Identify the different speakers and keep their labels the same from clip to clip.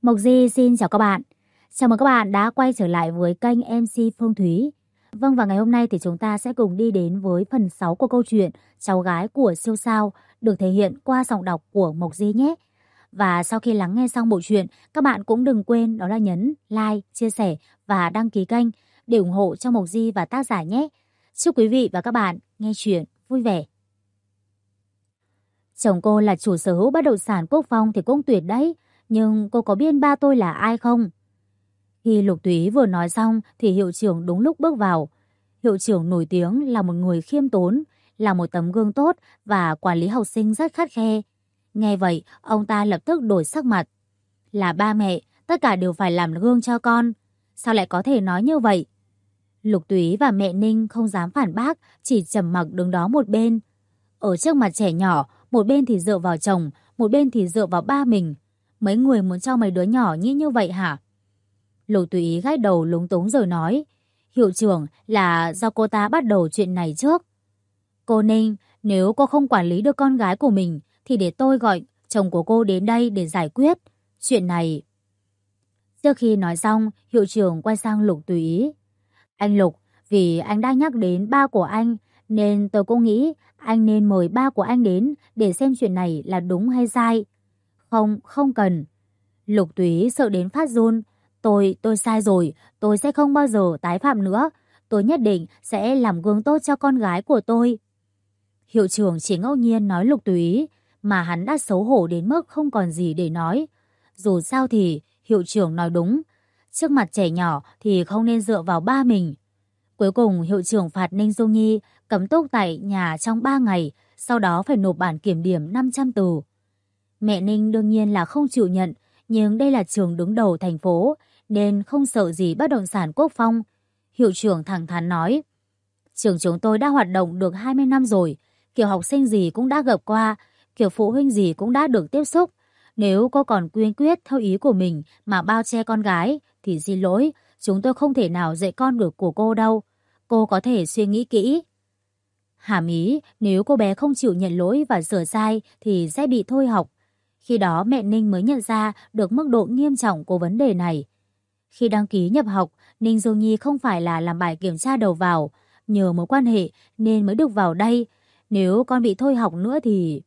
Speaker 1: Mộc Di xin chào các bạn. Chào mừng các bạn đã quay trở lại với kênh MC Phương Thúy. Vâng, và ngày hôm nay thì chúng ta sẽ cùng đi đến với phần 6 của câu chuyện Cháu gái của siêu sao được thể hiện qua giọng đọc của Mộc Di nhé. Và sau khi lắng nghe xong bộ truyện, các bạn cũng đừng quên đó là nhấn like, chia sẻ và đăng ký kênh để ủng hộ cho Mộc Di và tác giả nhé. Chúc quý vị và các bạn nghe truyện vui vẻ. Chồng cô là chủ sở hữu bất động sản Quốc Phong thì cũng tuyệt đấy. Nhưng cô có biết ba tôi là ai không? Khi Lục Túy vừa nói xong thì hiệu trưởng đúng lúc bước vào. Hiệu trưởng nổi tiếng là một người khiêm tốn, là một tấm gương tốt và quản lý học sinh rất khắt khe. Nghe vậy, ông ta lập tức đổi sắc mặt. Là ba mẹ, tất cả đều phải làm gương cho con. Sao lại có thể nói như vậy? Lục Túy và mẹ Ninh không dám phản bác, chỉ trầm mặc đứng đó một bên. Ở trước mặt trẻ nhỏ, một bên thì dựa vào chồng, một bên thì dựa vào ba mình. Mấy người muốn cho mấy đứa nhỏ nghĩ như vậy hả? Lục Túy gãi đầu lúng túng rồi nói, hiệu trưởng là do cô ta bắt đầu chuyện này trước. Cô Ninh, nếu cô không quản lý được con gái của mình thì để tôi gọi chồng của cô đến đây để giải quyết chuyện này. Trước khi nói xong, hiệu trưởng quay sang Lục Túy. Anh Lục, vì anh đã nhắc đến ba của anh nên tôi cũng nghĩ anh nên mời ba của anh đến để xem chuyện này là đúng hay sai. Không, không cần. Lục Túy sợ đến phát run. Tôi sai rồi, tôi sẽ không bao giờ tái phạm nữa. Tôi nhất định sẽ làm gương tốt cho con gái của tôi. Hiệu trưởng chỉ ngẫu nhiên nói Lục Túy, mà hắn đã xấu hổ đến mức không còn gì để nói. Dù sao thì hiệu trưởng nói đúng. Trước mặt trẻ nhỏ thì không nên dựa vào ba mình. Cuối cùng hiệu trưởng phạt Ninh Dung Nhi cấm túc tại nhà trong 3 ngày, sau đó phải nộp bản kiểm điểm 500 từ. Mẹ Ninh đương nhiên là không chịu nhận, nhưng đây là trường đứng đầu thành phố, nên không sợ gì bất động sản Quốc Phong. Hiệu trưởng thẳng thắn nói, trường chúng tôi đã hoạt động được 20 năm rồi, kiểu học sinh gì cũng đã gặp qua, kiểu phụ huynh gì cũng đã được tiếp xúc. Nếu cô còn kiên quyết theo ý của mình mà bao che con gái, thì xin lỗi, chúng tôi không thể nào dạy con được của cô đâu. Cô có thể suy nghĩ kỹ. Hàm ý, nếu cô bé không chịu nhận lỗi và sửa sai thì sẽ bị thôi học. Khi đó mẹ Ninh mới nhận ra được mức độ nghiêm trọng của vấn đề này. Khi đăng ký nhập học, Ninh Dung Nhi không phải là làm bài kiểm tra đầu vào, nhờ mối quan hệ nên mới được vào đây. Nếu con bị thôi học nữa thì...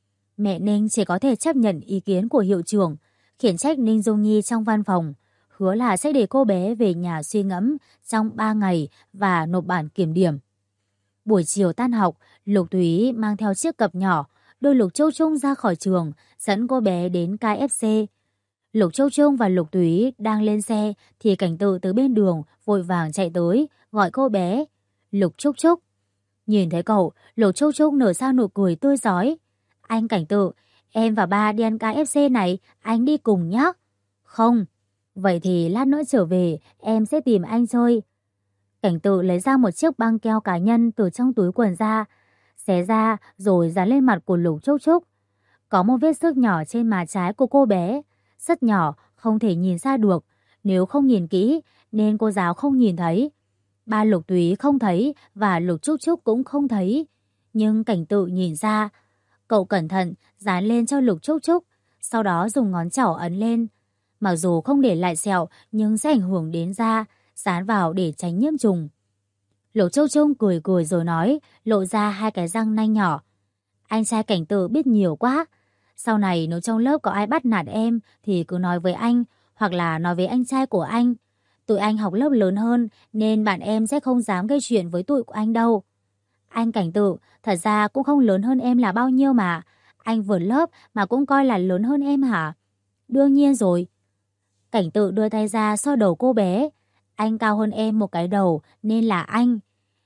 Speaker 1: Mẹ Ninh chỉ có thể chấp nhận ý kiến của hiệu trưởng, khiển trách Ninh Dung Nhi trong văn phòng, hứa là sẽ để cô bé về nhà suy ngẫm trong 3 ngày và nộp bản kiểm điểm. Buổi chiều tan học, Lục Túy mang theo chiếc cặp nhỏ, đôi Lục Châu Trung ra khỏi trường, dẫn cô bé đến KFC. Lục Châu Trung và Lục Túy đang lên xe thì Cảnh Tự từ bên đường vội vàng chạy tới, gọi cô bé. Lục Trúc Trúc. Nhìn thấy cậu, Lục Châu Trung nở ra nụ cười tươi rói. Anh Cảnh Tự, em và ba đi ăn KFC này, anh đi cùng nhé. Không. Vậy thì lát nữa trở về, em sẽ tìm anh chơi. Cảnh Tự lấy ra một chiếc băng keo cá nhân từ trong túi quần ra, xé ra rồi dán lên mặt của Lục Trúc Trúc. Có một vết xước nhỏ trên má trái của cô bé, rất nhỏ, không thể nhìn ra được. Nếu không nhìn kỹ, nên cô giáo không nhìn thấy. Ba Lục Túy không thấy và Lục Trúc Trúc cũng không thấy. Nhưng Cảnh Tự nhìn ra. Cậu cẩn thận dán lên cho Lục Trúc Trúc, sau đó dùng ngón trỏ ấn lên. Mặc dù không để lại sẹo nhưng sẽ ảnh hưởng đến da, dán vào để tránh nhiễm trùng. Lục Trúc Trúc cười cười rồi nói, lộ ra hai cái răng nanh nhỏ. Anh trai Cảnh Tự biết nhiều quá. Sau này nếu trong lớp có ai bắt nạt em thì cứ nói với anh, hoặc là nói với anh trai của anh. Tụi anh học lớp lớn hơn nên bạn em sẽ không dám gây chuyện với tụi của anh đâu. Anh Cảnh Tự, thật ra cũng không lớn hơn em là bao nhiêu mà. Anh vượt lớp mà cũng coi là lớn hơn em hả? Đương nhiên rồi. Cảnh Tự đưa tay ra xoa đầu cô bé. Anh cao hơn em một cái đầu nên là anh.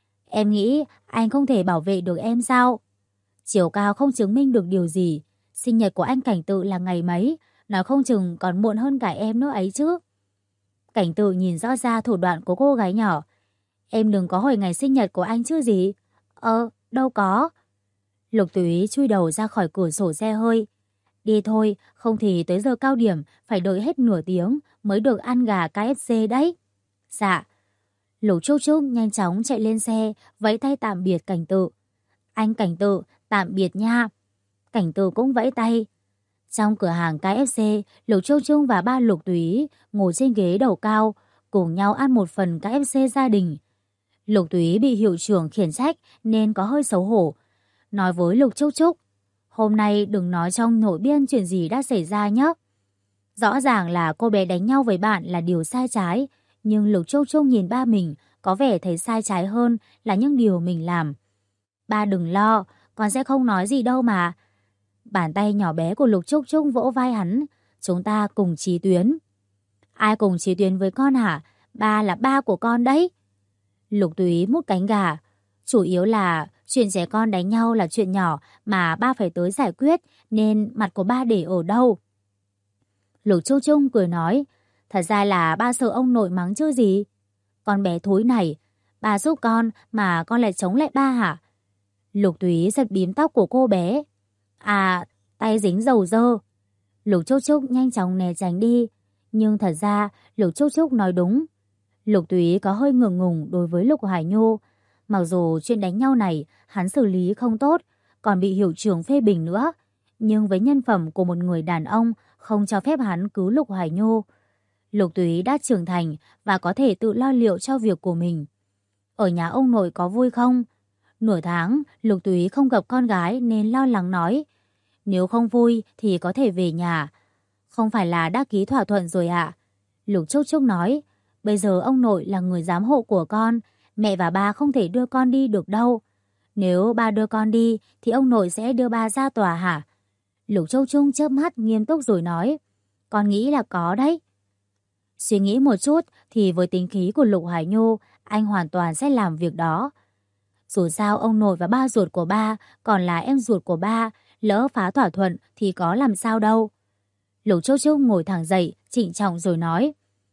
Speaker 1: Em nghĩ anh không thể bảo vệ được em sao? Chiều cao không chứng minh được điều gì. Sinh nhật của anh Cảnh Tự là ngày mấy, nói không chừng còn muộn hơn cả em nữa ấy chứ. Cảnh Tự nhìn rõ ra thủ đoạn của cô gái nhỏ. Em đừng có hỏi ngày sinh nhật của anh chứ gì. Đâu có. Lục Túy chui đầu ra khỏi cửa sổ xe hơi. Đi thôi, không thì tới giờ cao điểm phải đợi hết nửa tiếng mới được ăn gà KFC đấy. Dạ. Lục Trúc Trúc nhanh chóng chạy lên xe, vẫy tay tạm biệt Cảnh Tự. Anh Cảnh Tự, tạm biệt nha. Cảnh Tự cũng vẫy tay. Trong cửa hàng KFC, Lục Trung Trung và ba Lục Túy ngồi trên ghế đầu cao, cùng nhau ăn một phần KFC gia đình. Lục Túy bị hiệu trưởng khiển trách nên có hơi xấu hổ. Nói với Lục Trúc Trúc, hôm nay đừng nói trong nội biên chuyện gì đã xảy ra nhé. Rõ ràng là cô bé đánh nhau với bạn là điều sai trái, nhưng Lục Trúc Trúc nhìn ba mình có vẻ thấy sai trái hơn là những điều mình làm. Ba đừng lo, con sẽ không nói gì đâu mà. Bàn tay nhỏ bé của Lục Trúc Trúc vỗ vai hắn, chúng ta cùng chí tuyến. Ai cùng chí tuyến với con hả? Ba là ba của con đấy. Lục Túy mút cánh gà. Chủ yếu là chuyện trẻ con đánh nhau là chuyện nhỏ mà ba phải tới giải quyết, nên mặt của ba để ở đâu? Lục Trúc Trúc cười nói, thật ra là ba sợ ông nội mắng chứ gì. Con bé thối này, ba giúp con mà con lại chống lại ba hả? Lục Túy giật bím tóc của cô bé. À, tay dính dầu dơ. Lục Trúc Trúc nhanh chóng né tránh đi. Nhưng thật ra Lục Trúc Trúc nói đúng. Lục Túy có hơi ngượng ngùng đối với Lục Hải Nhu. Mặc dù chuyện đánh nhau này hắn xử lý không tốt, còn bị hiệu trưởng phê bình nữa, nhưng với nhân phẩm của một người đàn ông không cho phép hắn cứu Lục Hải Nhu. Lục Túy đã trưởng thành và có thể tự lo liệu cho việc của mình. Ở nhà ông nội có vui không? Nửa tháng Lục Túy không gặp con gái nên lo lắng nói, nếu không vui thì có thể về nhà. Không phải là đã ký thỏa thuận rồi ạ? Lục Trúc Trúc nói, bây giờ ông nội là người giám hộ của con, mẹ và ba không thể đưa con đi được đâu. Nếu ba đưa con đi thì ông nội sẽ đưa ba ra tòa hả? Lục Trúc Trúc chớp mắt nghiêm túc rồi nói, con nghĩ là có đấy. Suy nghĩ một chút thì với tính khí của Lục Hải Nhu, anh hoàn toàn sẽ làm việc đó. Dù sao ông nội và ba ruột của ba còn là em ruột của ba, lỡ phá thỏa thuận thì có làm sao đâu. Lục Trúc Trúc ngồi thẳng dậy, trịnh trọng rồi nói,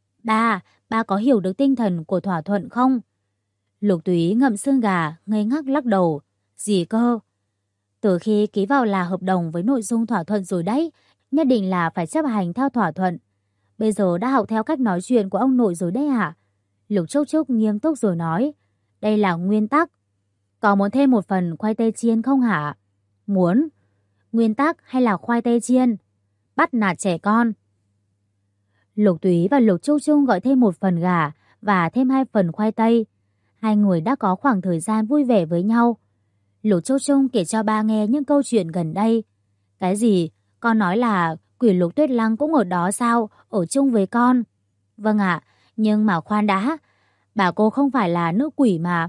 Speaker 1: ba có hiểu được tinh thần của thỏa thuận không? Lục Túy ngậm xương gà, ngây ngắc lắc đầu. Gì cơ? Từ khi ký vào là hợp đồng với nội dung thỏa thuận rồi đấy, nhất định là phải chấp hành theo thỏa thuận. Bây giờ đã học theo cách nói chuyện của ông nội rồi đấy hả? Lục Trúc Trúc nghiêm túc rồi nói, đây là nguyên tắc. Có muốn thêm một phần khoai tây chiên không hả? Muốn. Nguyên tắc hay là khoai tây chiên? Bắt nạt trẻ con. Lục Túy và Lục Trúc Trúc gọi thêm một phần gà và thêm 2 phần khoai tây. Hai người đã có khoảng thời gian vui vẻ với nhau. Lục Trúc Trúc kể cho ba nghe những câu chuyện gần đây. Cái gì? Con nói là quỷ Lục Tuyết Lăng cũng ở đó sao? Ở chung với con. Vâng ạ, nhưng mà khoan đã. Bà cô không phải là nữ quỷ mà.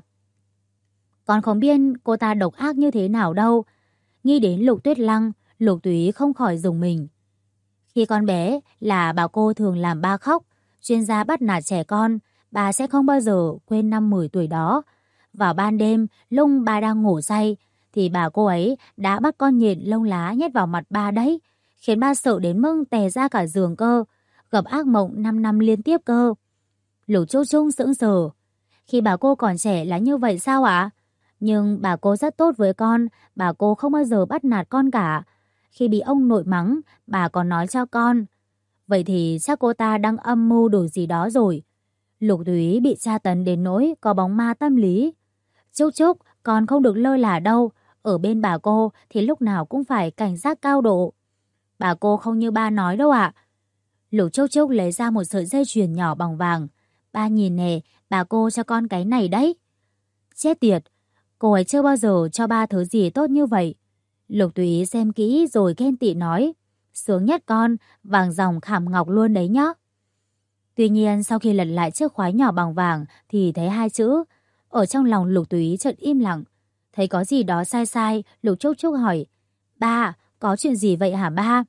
Speaker 1: Con không biết cô ta độc ác như thế nào đâu. Nghĩ đến Lục Tuyết Lăng, Lục Túy không khỏi rùng mình. Khi con bé là bà cô thường làm ba khóc, chuyên gia bắt nạt trẻ con, bà sẽ không bao giờ quên năm 10 tuổi đó. Vào ban đêm, lúc ba đang ngủ say, thì bà cô ấy đã bắt con nhện lông lá nhét vào mặt ba đấy, khiến ba sợ đến mức tè ra cả giường cơ, gặp ác mộng 5 năm liên tiếp cơ. Lục Trúc Trúc sững sờ. Khi bà cô còn trẻ là như vậy sao ạ? Nhưng bà cô rất tốt với con, bà cô không bao giờ bắt nạt con cả. Khi bị ông nội mắng, bà còn nói cho con. Vậy thì chắc cô ta đang âm mưu đồ gì đó rồi. Lục Túy bị tra tấn đến nỗi có bóng ma tâm lý. Trúc Trúc, con không được lơ là đâu. Ở bên bà cô thì lúc nào cũng phải cảnh giác cao độ. Bà cô không như ba nói đâu ạ. Lục Trúc Trúc lấy ra một sợi dây chuyền nhỏ bằng vàng. Ba nhìn nè, bà cô cho con cái này đấy. Chết tiệt, cô ấy chưa bao giờ cho ba thứ gì tốt như vậy. Lục Túy xem kỹ rồi ghen tị nói, sướng nhất con, vàng ròng khảm ngọc luôn đấy nhá. Tuy nhiên sau khi lật lại chiếc khóa nhỏ bằng vàng thì thấy 2 chữ. Ở trong lòng Lục Túy chợt im lặng. Thấy có gì đó sai sai, Lục Trúc Trúc hỏi, ba, có chuyện gì vậy hả ba?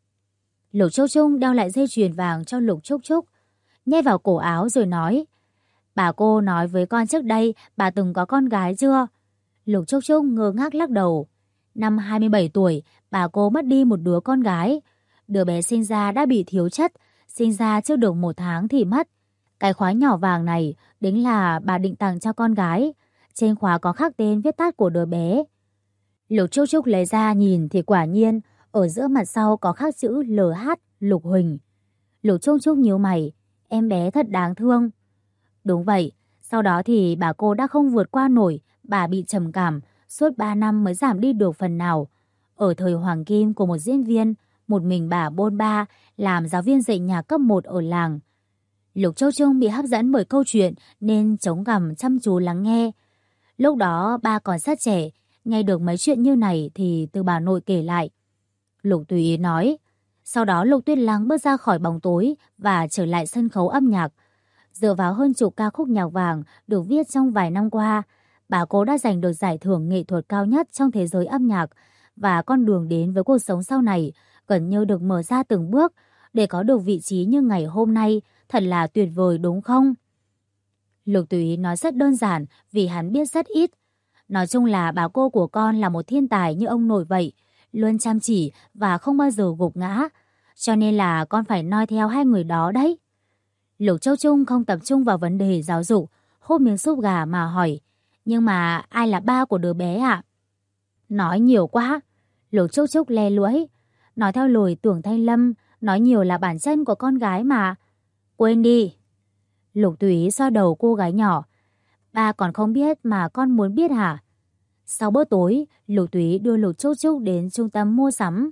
Speaker 1: Lục Trúc Trúc đeo lại dây chuyền vàng cho Lục Trúc Trúc, nhét vào cổ áo rồi nói, bà cô nói với con trước đây bà từng có con gái chưa? Lục Trúc Trúc ngơ ngác lắc đầu. Năm 27 tuổi, bà cô mất đi một đứa con gái. Đứa bé sinh ra đã bị thiếu chất, sinh ra chưa được 1 tháng thì mất. Cái khóa nhỏ vàng này đính là bà định tặng cho con gái. Trên khóa có khắc tên viết tắt của đứa bé. Lục Trúc Trúc lấy ra nhìn thì quả nhiên ở giữa mặt sau có khắc chữ LH Lục Huỳnh. Lục Trúc Trúc nhíu mày, em bé thật đáng thương. Đúng vậy, sau đó thì bà cô đã không vượt qua nổi, bà bị trầm cảm, suốt 3 năm mới giảm đi được phần nào. Ở thời hoàng kim của một diễn viên, một mình bà bôn ba, làm giáo viên dạy nhạc cấp 1 ở làng. Lục Châu Trung bị hấp dẫn bởi câu chuyện nên chống cằm chăm chú lắng nghe. Lúc đó ba còn rất trẻ, nghe được mấy chuyện như này thì từ bà nội kể lại. Lục tùy ý nói. Sau đó Lục Tuyết Lăng bước ra khỏi bóng tối và trở lại sân khấu âm nhạc. Dựa vào hơn chục ca khúc nhạc vàng được viết trong vài năm qua, bà cô đã giành được giải thưởng nghệ thuật cao nhất trong thế giới âm nhạc, và con đường đến với cuộc sống sau này gần như được mở ra từng bước. Để có được vị trí như ngày hôm nay thật là tuyệt vời đúng không? Lục Tùy Ý nói rất đơn giản vì hắn biết rất ít. Nói chung là bà cô của con là một thiên tài như ông nội vậy, luôn chăm chỉ và không bao giờ gục ngã. Cho nên là con phải noi theo hai người đó đấy. Lục Châu Trung không tập trung vào vấn đề giáo dục, hút miếng súp gà mà hỏi. Nhưng mà ai là ba của đứa bé ạ? Nói nhiều quá. Lục Trúc Trúc le lưỡi. Nói theo lời Tưởng Thanh Lâm, nói nhiều là bản chân của con gái mà. Quên đi. Lục Tùy Ý xoa đầu cô gái nhỏ. Ba còn không biết mà con muốn biết hả? Sau bữa tối, Lục Tùy Ý đưa Lục Trúc Trúc đến trung tâm mua sắm.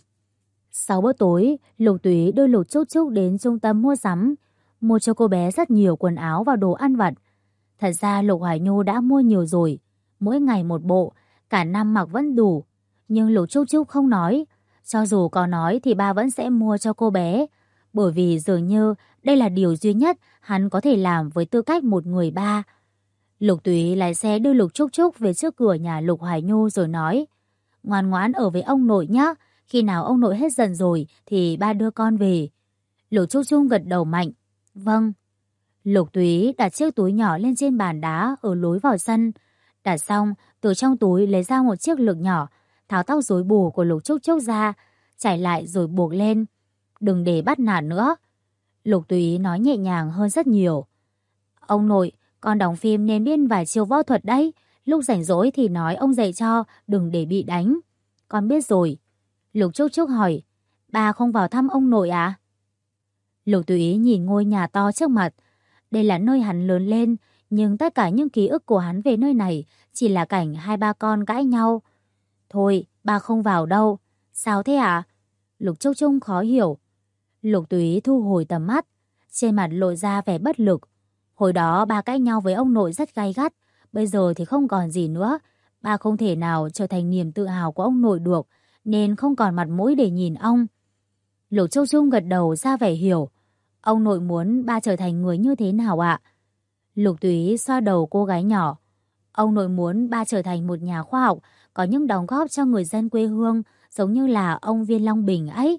Speaker 1: Mua cho cô bé rất nhiều quần áo và đồ ăn vặt. Thật ra Lục Hoài Nhu đã mua nhiều rồi, mỗi ngày một bộ, cả năm mặc vẫn đủ. Nhưng Lục Trúc Trúc không nói. Cho dù có nói thì ba vẫn sẽ mua cho cô bé, bởi vì dường như đây là điều duy nhất hắn có thể làm với tư cách một người ba. Lục Tùy Ý lái xe đưa Lục Trúc Trúc về trước cửa nhà Lục Hoài Nhu rồi nói: Ngoan ngoãn ở với ông nội nhé, khi nào ông nội hết giận rồi thì ba đưa con về. Lục Trúc Trúc gật đầu mạnh. Vâng. Lục Tùy Ý đặt chiếc túi nhỏ lên trên bàn đá ở lối vào sân. Đặt xong, từ trong túi lấy ra một chiếc lược nhỏ, tháo tóc rối bù của Lục Trúc Trúc ra, chải lại rồi buộc lên. Đừng để bắt nạt nữa. Lục Tùy Ý nói nhẹ nhàng hơn rất nhiều. Ông nội, con đóng phim nên biết vài chiêu võ thuật đấy. Lúc rảnh rỗi thì nói ông dạy cho, đừng để bị đánh. Con biết rồi. Lục Trúc Trúc hỏi, ba không vào thăm ông nội à? Lục Tùy Ý nhìn ngôi nhà to trước mặt. Đây là nơi hắn lớn lên, nhưng tất cả những ký ức của hắn về nơi này chỉ là cảnh hai ba con cãi nhau. Thôi, ba không vào đâu. Sao thế ạ? Lục Trúc Trúc khó hiểu. Lục Tùy Ý thu hồi tầm mắt, trên mặt lộ ra vẻ bất lực. Hồi đó ba cãi nhau với ông nội rất gay gắt, bây giờ thì không còn gì nữa. Ba không thể nào trở thành niềm tự hào của ông nội được, nên không còn mặt mũi để nhìn ông. Lục Trúc Trúc gật đầu ra vẻ hiểu. Ông nội muốn ba trở thành người như thế nào ạ? Lục Tùy Ý xoa đầu cô gái nhỏ. Ông nội muốn ba trở thành một nhà khoa học, có những đóng góp cho người dân quê hương, giống như là ông Viên Long Bình ấy.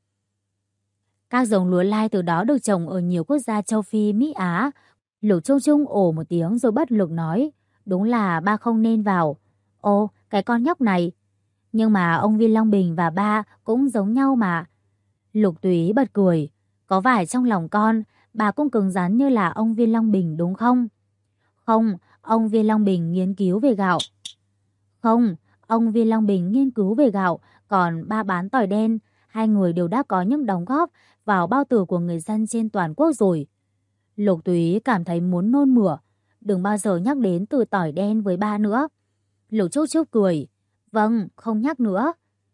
Speaker 1: Các giống lúa lai từ đó được trồng ở nhiều quốc gia châu Phi, Mỹ, Á. Lục Trúc Trúc ồ một tiếng rồi bất lực nói, đúng là ba không nên vào. Ồ, cái con nhóc này. Nhưng mà ông Viên Long Bình và ba cũng giống nhau mà. Lục Tùy Ý bật cười. Có phải trong lòng con, bà cũng cứng rắn như là ông Viên Long Bình đúng không? Không, ông Viên Long Bình nghiên cứu về gạo. Không, ông Viên Long Bình nghiên cứu về gạo, còn ba bán tỏi đen. Hai người đều đã có những đóng góp vào bao tử của người dân trên toàn quốc rồi. Lục Tùy Ý cảm thấy muốn nôn mửa. Đừng bao giờ nhắc đến từ tỏi đen với ba nữa. Lục Trúc Trúc cười. Vâng, không nhắc nữa.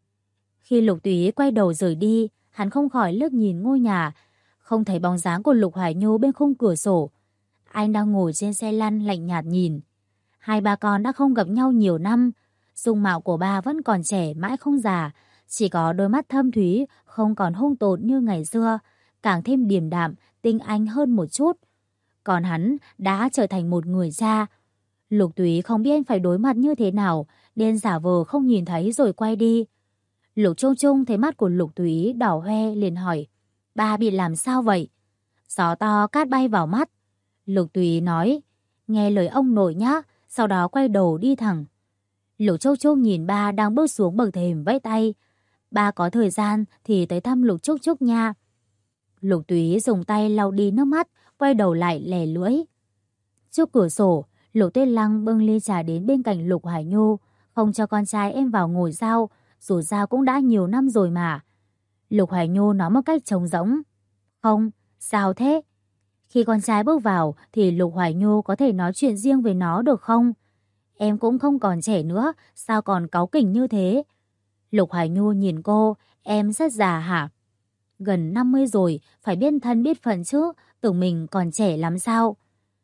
Speaker 1: Khi Lục Tùy Ý quay đầu rời đi, hắn không khỏi liếc nhìn ngôi nhà, không thấy bóng dáng của Lục Hoài Nhu bên khung cửa sổ. Anh đang ngồi trên xe lăn lạnh nhạt nhìn. Hai ba con đã không gặp nhau nhiều năm. Dung mạo của ba vẫn còn trẻ mãi không già, chỉ có đôi mắt thâm thúy, không còn hung tợn như ngày xưa, càng thêm điềm đạm, tinh anh hơn một chút. Còn hắn đã trở thành một người cha. Lục Tùy Ý không biết phải đối mặt như thế nào, nên giả vờ không nhìn thấy rồi quay đi. Lục Trung Trung thấy mắt của Lục Tùy Ý đỏ hoe liền hỏi, ba bị làm sao vậy? Gió to cát bay vào mắt. Lục Tùy Ý nói, nghe lời ông nội nhá, sau đó quay đầu đi thẳng. Lục Trúc Trúc nhìn ba đang bước xuống bậc thềm vẫy tay. Ba có thời gian thì tới thăm Lục Trúc Trúc nha. Lục Tùy Ý dùng tay lau đi nước mắt, quay đầu lại lè lưỡi. Trước cửa sổ, Lục Tuyết Lăng bưng ly trà đến bên cạnh Lục Hải Nhu, không cho con trai em vào ngồi sao, dù sao cũng đã nhiều năm rồi mà. Lục Hải Nhu nói một cách trống rỗng. Không, sao thế? Khi con trai bước vào thì Lục Hoài Nhu có thể nói chuyện riêng với nó được không? Em cũng không còn trẻ nữa, sao còn cáu kỉnh như thế? Lục Hoài Nhu nhìn cô, em rất già hả? gần 50 rồi, phải biết thân biết phận chứ, tưởng mình còn trẻ lắm sao.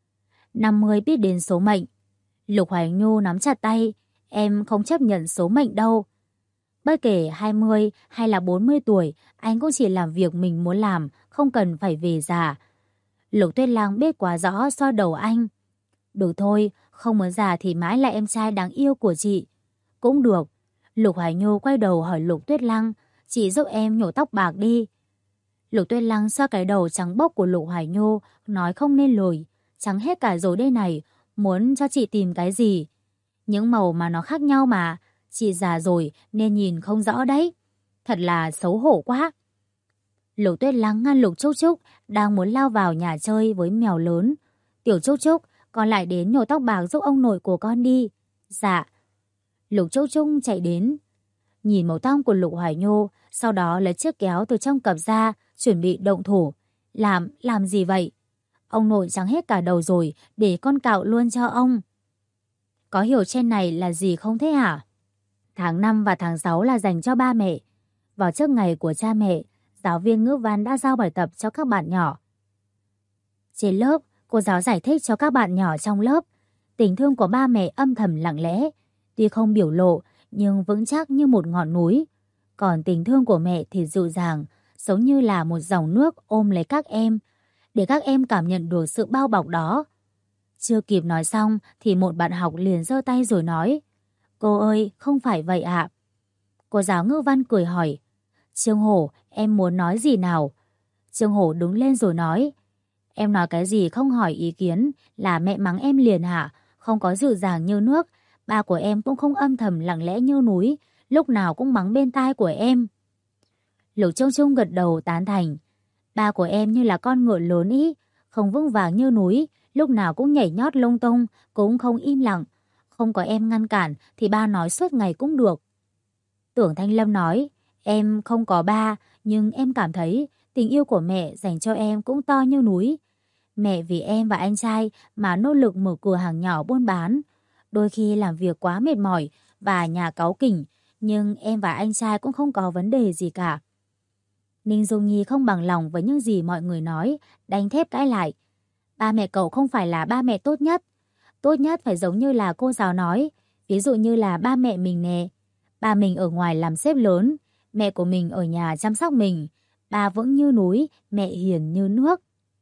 Speaker 1: 50 biết đến số mệnh. Lục Hoài Nhu nắm chặt tay, em không chấp nhận số mệnh đâu. Bất kể 20 hay là 40 tuổi, anh cũng chỉ làm việc mình muốn làm, không cần phải về già. Lục Tuyết Lăng biết quá rõ xoa đầu anh. Được thôi, không muốn già thì mãi là em trai đáng yêu của chị. Cũng được. Lục Hoài Nhu quay đầu hỏi Lục Tuyết Lăng, chị giúp em nhổ tóc bạc đi. Lục Tuyết Lăng xoa cái đầu trắng bóc của Lục Hoài Nhu, nói không nên lời. Trắng hết cả rồi đây này, muốn cho chị tìm cái gì? Những màu mà nó khác nhau mà, chị già rồi nên nhìn không rõ đấy. Thật là xấu hổ quá. Lục Tuyết Lăng ngăn Lục Trúc Trúc đang muốn lao vào nhà chơi với mèo lớn. Tiểu Trúc Trúc, con lại đến nhổ tóc bạc giúp ông nội của con đi. Dạ. Lục Trúc Trúc chạy đến, nhìn màu tóc của Lục Hoài Nhu, sau đó lấy chiếc kéo từ trong cặp ra, chuẩn bị động thủ. Làm gì vậy? Ông nội trắng hết cả đầu rồi, để con cạo luôn cho ông. Có hiểu trên này là gì không thế hả? Tháng 5 và tháng 6 là dành cho ba mẹ. Vào trước ngày của cha mẹ, giáo viên ngữ văn đã giao bài tập cho các bạn nhỏ. Trên lớp, cô giáo giải thích cho các bạn nhỏ trong lớp. Tình thương của ba mẹ âm thầm lặng lẽ, tuy không biểu lộ nhưng vững chắc như một ngọn núi. Còn tình thương của mẹ thì dịu dàng, giống như là một dòng nước ôm lấy các em, để các em cảm nhận được sự bao bọc đó. Chưa kịp nói xong thì một bạn học liền giơ tay rồi nói, cô ơi, không phải vậy ạ. Cô giáo ngữ văn cười hỏi, Trương Hổ, em muốn nói gì nào? Trương Hổ đứng lên rồi nói, em nói cái gì không hỏi ý kiến là mẹ mắng em liền hả? Không có dịu dàng như nước, ba của em cũng không âm thầm lặng lẽ như núi, lúc nào cũng mắng bên tai của em. Lục Trung Trung gật đầu tán thành, ba của em như là con ngựa lớn ý, không vững vàng như núi, lúc nào cũng nhảy nhót lung tung, cũng không im lặng. Không có em ngăn cản thì ba nói suốt ngày cũng được. Tưởng Thanh Lâm nói, em không có ba, nhưng em cảm thấy tình yêu của mẹ dành cho em cũng to như núi. Mẹ vì em và anh trai mà nỗ lực mở cửa hàng nhỏ buôn bán. Đôi khi làm việc quá mệt mỏi và nhà cáu kỉnh, nhưng em và anh trai cũng không có vấn đề gì cả. Ninh Dung Nhi không bằng lòng với những gì mọi người nói, đánh thép cãi lại. Ba mẹ cậu không phải là ba mẹ tốt nhất. Tốt nhất phải giống như là cô giáo nói, ví dụ như là ba mẹ mình nè. Ba mình ở ngoài làm sếp lớn, mẹ của mình ở nhà chăm sóc mình. Ba vững như núi, mẹ hiền như nước.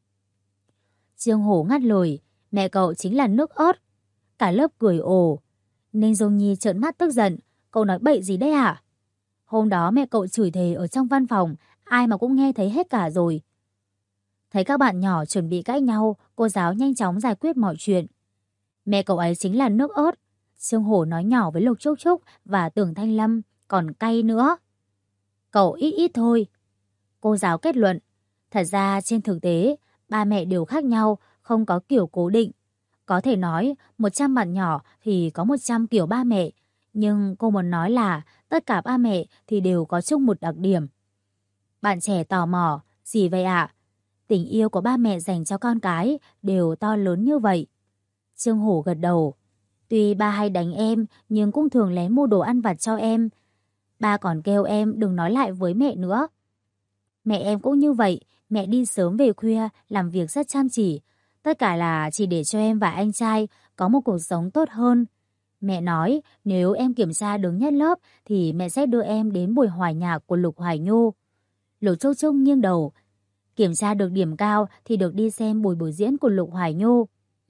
Speaker 1: Trương Hổ ngắt lời, mẹ cậu chính là nước ớt. Cả lớp cười ồ. Ninh Dung Nhi trợn mắt tức giận, cậu nói bậy gì đấy hả? Hôm đó mẹ cậu chửi thề ở trong văn phòng, ai mà cũng nghe thấy hết cả rồi. Thấy các bạn nhỏ chuẩn bị cãi nhau, cô giáo nhanh chóng giải quyết mọi chuyện. Mẹ cậu ấy chính là nước ớt. Trương Hổ nói nhỏ với Lục Trúc Trúc và Tưởng Thanh Lâm, còn cay nữa. Cậu ít ít thôi. Cô giáo kết luận, thật ra trên thực tế, ba mẹ đều khác nhau, không có kiểu cố định. Có thể nói 100 bạn nhỏ thì có 100 kiểu ba mẹ, nhưng cô muốn nói là tất cả ba mẹ thì đều có chung một đặc điểm. Bạn trẻ tò mò, gì vậy ạ? Tình yêu của ba mẹ dành cho con cái đều to lớn như vậy. Trương Hổ gật đầu. Tuy ba hay đánh em, nhưng cũng thường lén mua đồ ăn vặt cho em. Ba còn kêu em đừng nói lại với mẹ nữa. Mẹ em cũng như vậy, mẹ đi sớm về khuya, làm việc rất chăm chỉ. Tất cả là chỉ để cho em và anh trai có một cuộc sống tốt hơn. Mẹ nói nếu em kiểm tra đứng nhất lớp thì mẹ sẽ đưa em đến buổi hòa nhạc của Lục Hoài Nhu. Lục Trúc Trúc nghiêng đầu. Kiểm tra được điểm cao thì được đi xem buổi biểu diễn của Lục Hoài Nhu.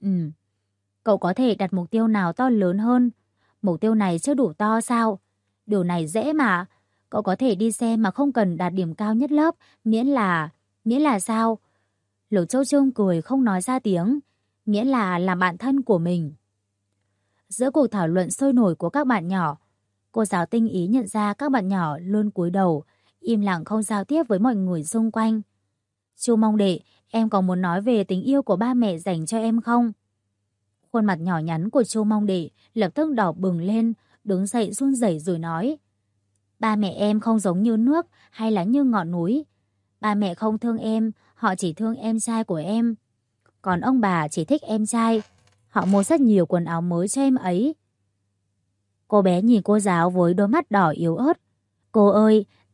Speaker 1: Cậu có thể đặt mục tiêu nào to lớn hơn? Mục tiêu này chưa đủ to sao? Điều này dễ mà. Cậu có thể đi xem mà không cần đạt điểm cao nhất lớp, miễn là sao? Lục Châu Trung cười không nói ra tiếng, miễn là làm bạn thân của mình. Giữa cuộc thảo luận sôi nổi của các bạn nhỏ, cô giáo tinh ý nhận ra các bạn nhỏ luôn cúi đầu, im lặng không giao tiếp với mọi người xung quanh. Chu Mong Đệ, em có muốn nói về tình yêu của ba mẹ dành cho em không? Khuôn mặt nhỏ nhắn của Chu Mong Đệ lập tức đỏ bừng lên, đứng dậy run rẩy rồi nói. Ba mẹ em không giống như nước hay là như ngọn núi. Ba mẹ không thương em, họ chỉ thương em trai của em. Còn ông bà chỉ thích em trai. Họ mua rất nhiều quần áo mới cho em ấy. Cô bé nhìn cô giáo với đôi mắt đỏ yếu ớt. Cô ơi,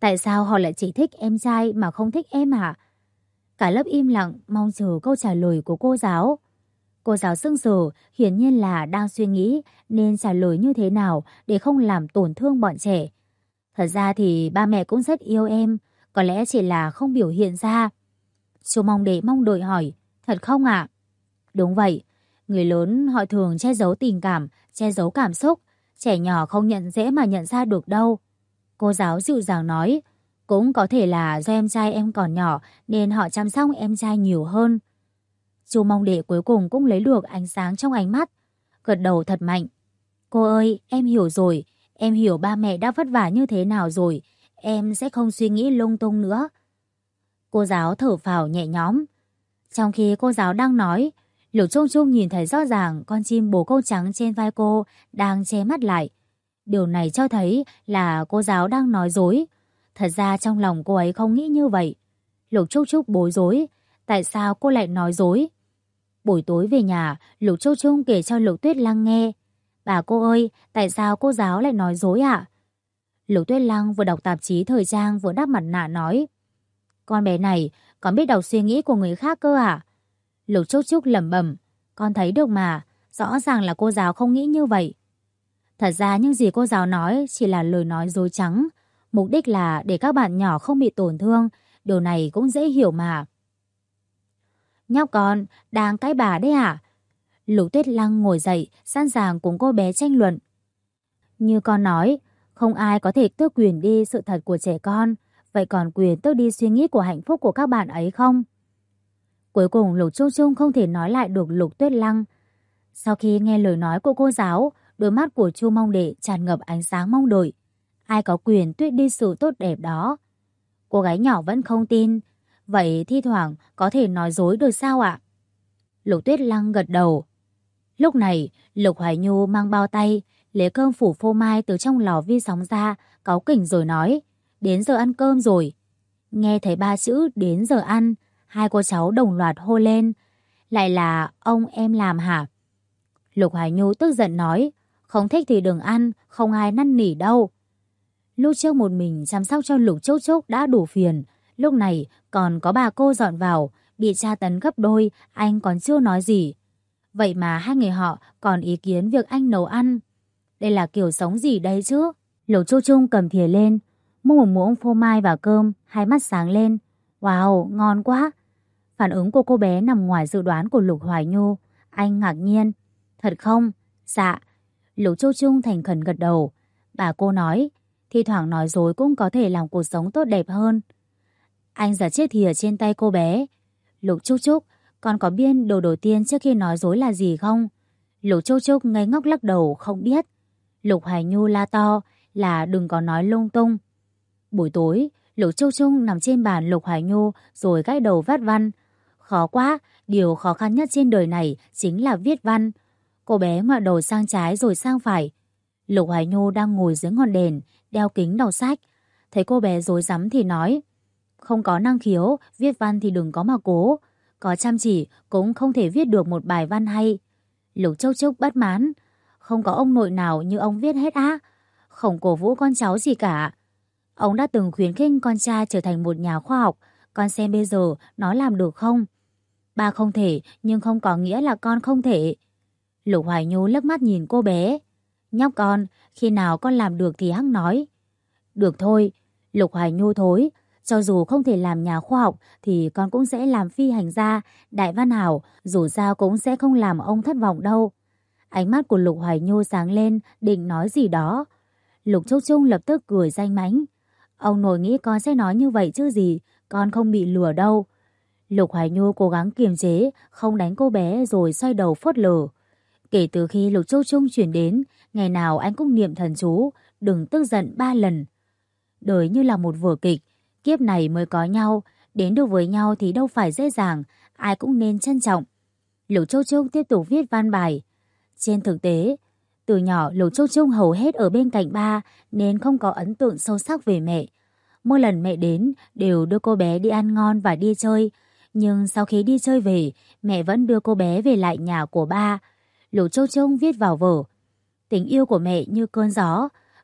Speaker 1: Tại sao họ lại chỉ thích em trai mà không thích em hả? Cả lớp im lặng mong chờ câu trả lời của cô giáo. Cô giáo sững sờ, hiển nhiên là đang suy nghĩ nên trả lời như thế nào để không làm tổn thương bọn trẻ. Thật ra thì ba mẹ cũng rất yêu em, có lẽ chỉ là không biểu hiện ra. Chú Mong Đệ mong đợi hỏi, thật không ạ? Đúng vậy, người lớn họ thường che giấu tình cảm, che giấu cảm xúc, trẻ nhỏ không dễ mà nhận ra được đâu. Cô giáo dịu dàng nói, cũng có thể là do em trai em còn nhỏ nên họ chăm sóc em trai nhiều hơn. Chú Mong Đệ cuối cùng cũng lấy được ánh sáng trong ánh mắt, gật đầu thật mạnh. Cô ơi, em hiểu rồi, em hiểu ba mẹ đã vất vả như thế nào rồi, em sẽ không suy nghĩ lung tung nữa. Cô giáo thở phào nhẹ nhõm. Trong khi cô giáo đang nói, Lục Trung Trung nhìn thấy rõ ràng con chim bồ câu trắng trên vai cô đang che mắt lại. Điều này cho thấy là cô giáo đang nói dối. Thật ra trong lòng cô ấy không nghĩ như vậy. Lục Trúc Trúc bối rối. Tại sao cô lại nói dối? Buổi tối về nhà, Lục Trúc Trúc kể cho Lục Tuyết Lăng nghe. Bà cô ơi, tại sao cô giáo lại nói dối ạ? Lục Tuyết Lăng vừa đọc tạp chí thời trang vừa đắp mặt nạ nói. Con bé này còn biết đọc suy nghĩ của người khác cơ à? Lục Trúc Trúc lẩm bẩm. Con thấy được mà, rõ ràng là cô giáo không nghĩ như vậy. Thật ra những gì cô giáo nói chỉ là lời nói dối trắng. Mục đích là để các bạn nhỏ không bị tổn thương. Điều này cũng dễ hiểu mà. Nhóc con, đang cãi bà đấy à? Lục Tuyết Lăng ngồi dậy, sẵn sàng cùng cô bé tranh luận. Như con nói, không ai có thể tước quyền đi sự thật của trẻ con. Vậy còn quyền tước đi suy nghĩ của hạnh phúc của các bạn ấy không? Cuối cùng Lục Trung Trung không thể nói lại được Lục Tuyết Lăng. Sau khi nghe lời nói của cô giáo, đôi mắt của Chu Mong Đệ tràn ngập ánh sáng mong đợi. Ai có quyền tước đi sự tốt đẹp đó? Cô gái nhỏ vẫn không tin. Vậy thi thoảng có thể nói dối được sao ạ? Lục Tuyết Lăng gật đầu. Lúc này, Lục Hoài Nhu mang bao tay, lấy cơm phủ phô mai từ trong lò vi sóng ra, cáu kỉnh rồi nói, đến giờ ăn cơm rồi. Nghe thấy ba chữ đến giờ ăn, hai cô cháu đồng loạt hô lên. Lại là ông em làm hả? Lục Hoài Nhu tức giận nói, không thích thì đừng ăn, không ai năn nỉ đâu. Lúc trước một mình chăm sóc cho Lục Trúc Trúc đã đủ phiền, lúc này còn có bà cô dọn vào, bị tra tấn gấp đôi, anh còn chưa nói gì. Vậy mà hai người họ còn ý kiến việc anh nấu ăn. Đây là kiểu sống gì đây chứ? Lục Trúc Trung cầm thìa lên, múc một muỗng phô mai và cơm, hai mắt sáng lên. Wow, ngon quá! Phản ứng của cô bé nằm ngoài dự đoán của Lục Hoài Nhu. Anh ngạc nhiên. Thật không? Dạ. Lục Trúc Trung thành khẩn gật đầu. Bà cô nói, thi thoảng nói dối cũng có thể làm cuộc sống tốt đẹp hơn. Anh giật chiếc thìa trên tay cô bé. Lục Trúc Trúc, con có biết điều đầu tiên trước khi nói dối là gì không? Lục Trúc Trúc ngây ngốc lắc đầu không biết. Lục Hoài Nhu la to là đừng có nói lung tung. Buổi tối, Lục Trúc Trúc nằm trên bàn Lục Hoài Nhu rồi gãi đầu vắt văn. Khó quá, điều khó khăn nhất trên đời này chính là viết văn. Cô bé ngoặt đầu sang trái rồi sang phải. Lục Hoài Nhu đang ngồi dưới ngọn đèn, đeo kính đọc sách. Thấy cô bé rối rắm thì nói, không có năng khiếu, viết văn thì đừng có mà cố. Có chăm chỉ cũng không thể viết được một bài văn hay. Lục Trúc Trúc bất mãn, không có ông nội nào như ông viết hết á. Không cổ vũ con cháu gì cả. Ông đã từng khuyến khích con trai trở thành một nhà khoa học. Con xem bây giờ nó làm được không? Ba không thể, nhưng không có nghĩa là con không thể. Lục Hoài Nhu lướt mắt nhìn cô bé. Nhóc con, khi nào con làm được thì hẵng nói. Được thôi. Lục Hoài Nhu thối. Cho dù không thể làm nhà khoa học thì con cũng sẽ làm phi hành gia, đại văn hảo, dù sao cũng sẽ không làm ông thất vọng đâu. Ánh mắt của Lục Hoài Nhu sáng lên, định nói gì đó. Lục Trúc Trung lập tức cười danh mãnh. Ông nội nghĩ con sẽ nói như vậy chứ gì, con không bị lừa đâu. Lục Hoài Nhu cố gắng kiềm chế, không đánh cô bé rồi xoay đầu phớt lờ. Kể từ khi Lục Trúc Trung chuyển đến, ngày nào anh cũng niệm thần chú, đừng tức giận 3 lần. Đời như là một vở kịch, kiếp này mới có nhau, đến được với nhau thì đâu phải dễ dàng, ai cũng nên trân trọng. Lục Trúc Trung tiếp tục viết văn bài. Trên thực tế, từ nhỏ Lục Trúc Trung hầu hết ở bên cạnh ba nên không có ấn tượng sâu sắc về mẹ. Mỗi lần mẹ đến đều đưa cô bé đi ăn ngon và đi chơi. Nhưng sau khi đi chơi về, mẹ vẫn đưa cô bé về lại nhà của ba. Lục Trúc Trung viết vào vở. Tình yêu của mẹ như cơn gió.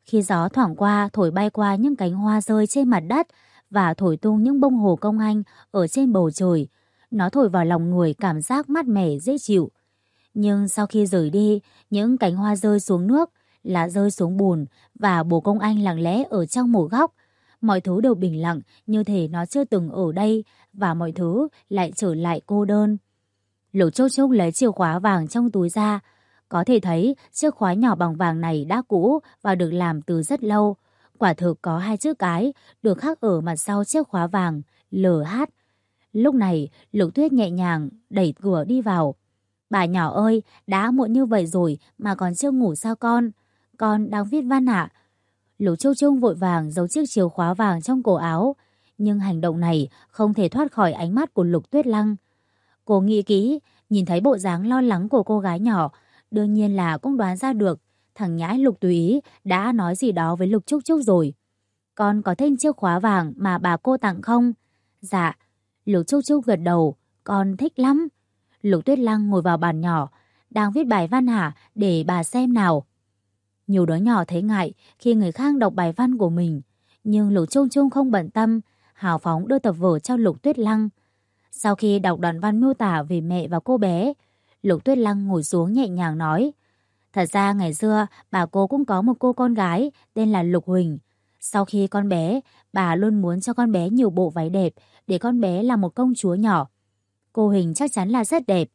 Speaker 1: Khi gió thoảng qua thổi bay qua những cánh hoa rơi trên mặt đất và thổi tung những bông hồ công anh ở trên bầu trời, nó thổi vào lòng người cảm giác mát mẻ dễ chịu. Nhưng sau khi rời đi, những cánh hoa rơi xuống nước, lá rơi xuống bùn và bồ công anh lặng lẽ ở trong một góc. Mọi thứ đều bình lặng như thể nó chưa từng ở đây và mọi thứ lại trở lại cô đơn. Lục Trúc Trúc lấy chìa khóa vàng trong túi ra. Có thể thấy chiếc khóa nhỏ bằng vàng này đã cũ và được làm từ rất lâu. Quả thực có 2 chữ cái được khắc ở mặt sau chiếc khóa vàng LH. Lúc này Lục Tuyết nhẹ nhàng đẩy cửa đi vào. Bà nhỏ ơi, đã muộn như vậy rồi mà còn chưa ngủ sao con? Con đang viết văn ạ. Lục Trúc Trúc vội vàng giấu chiếc chìa khóa vàng trong cổ áo. Nhưng hành động này không thể thoát khỏi ánh mắt của Lục Tuyết Lăng. Cô nghĩ kỹ, nhìn thấy bộ dáng lo lắng của cô gái nhỏ, đương nhiên là cũng đoán ra được thằng nhãi Lục Tùy Ý đã nói gì đó với Lục Trúc Trúc rồi. Con có thích chiếc khóa vàng mà bà cô tặng không? Dạ. Lục Trúc Trúc gật đầu, con thích lắm. Lục Tuyết Lăng ngồi vào bàn nhỏ, đang viết bài văn hả, để bà xem nào. Nhiều đứa nhỏ thấy ngại khi người khác đọc bài văn của mình, nhưng Lục Trúc Trúc không bận tâm, hào phóng đưa tập vở cho Lục Tuyết Lăng. Sau khi đọc đoạn văn miêu tả về mẹ và cô bé, Lục Tuyết Lăng ngồi xuống nhẹ nhàng nói: Thật ra ngày xưa bà cô cũng có một cô con gái tên là Lục Huỳnh. Sau khi con bé, bà luôn muốn cho con bé nhiều bộ váy đẹp để con bé là một công chúa nhỏ. Cô Huỳnh chắc chắn là rất đẹp.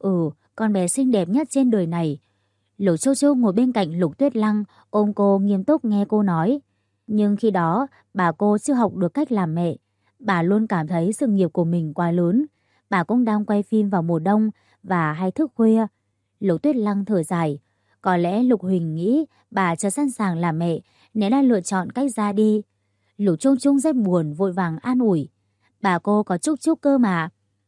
Speaker 1: Con bé xinh đẹp nhất trên đời này. Lục Trúc Trúc ngồi bên cạnh Lục Tuyết Lăng, ôm cô nghiêm túc nghe cô nói. Nhưng khi đó, bà cô chưa học được cách làm mẹ. Bà luôn cảm thấy sự nghiệp của mình quá lớn. Bà cũng đang quay phim vào mùa đông và hay thức khuya. Lục Tuyết Lăng thở dài. Có lẽ Lục Huỳnh nghĩ bà chưa sẵn sàng làm mẹ nên đã lựa chọn cách ra đi. Lục Trúc Trúc rất buồn, vội vàng an ủi. Bà cô có Trúc Trúc cơ mà.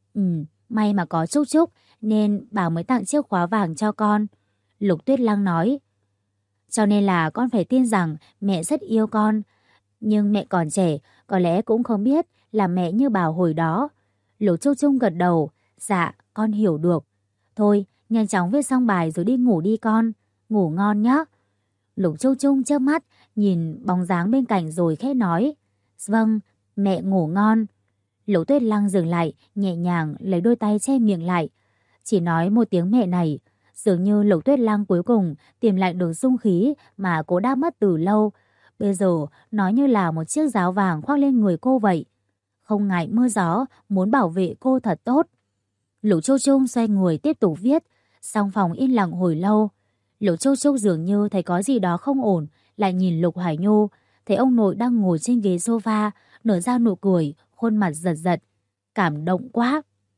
Speaker 1: May mà có Trúc Trúc nên bà mới tặng chiếc khóa vàng cho con. Lục Tuyết Lăng nói. Cho nên là con phải tin rằng mẹ rất yêu con. Nhưng mẹ còn trẻ, có lẽ cũng không biết là mẹ như bà hồi đó. Lục Trúc Trúc gật đầu. Dạ, con hiểu được. Thôi, nhanh chóng viết xong bài rồi đi ngủ đi con. Ngủ ngon nhé. Lục Trúc Trúc chớp mắt, nhìn bóng dáng bên cạnh rồi khẽ nói. Vâng, mẹ ngủ ngon. Lục Tuyết Lăng dừng lại, nhẹ nhàng lấy đôi tay che miệng lại. Chỉ nói một tiếng mẹ này, dường như Lục Tuyết Lăng cuối cùng tìm lại được dung khí mà cô đã mất từ lâu. Bây giờ nó như là một chiếc giáo vàng khoác lên người cô vậy. Không ngại mưa gió, muốn bảo vệ cô thật tốt. Lục Trúc Trúc xoay người tiếp tục viết. Trong phòng yên lặng hồi lâu, Lục Trúc Trúc dường như thấy có gì đó không ổn, lại nhìn Lục Hải Nhu, thấy ông nội đang ngồi trên ghế sofa, nở ra nụ cười, khuôn mặt giật giật. Cảm động quá.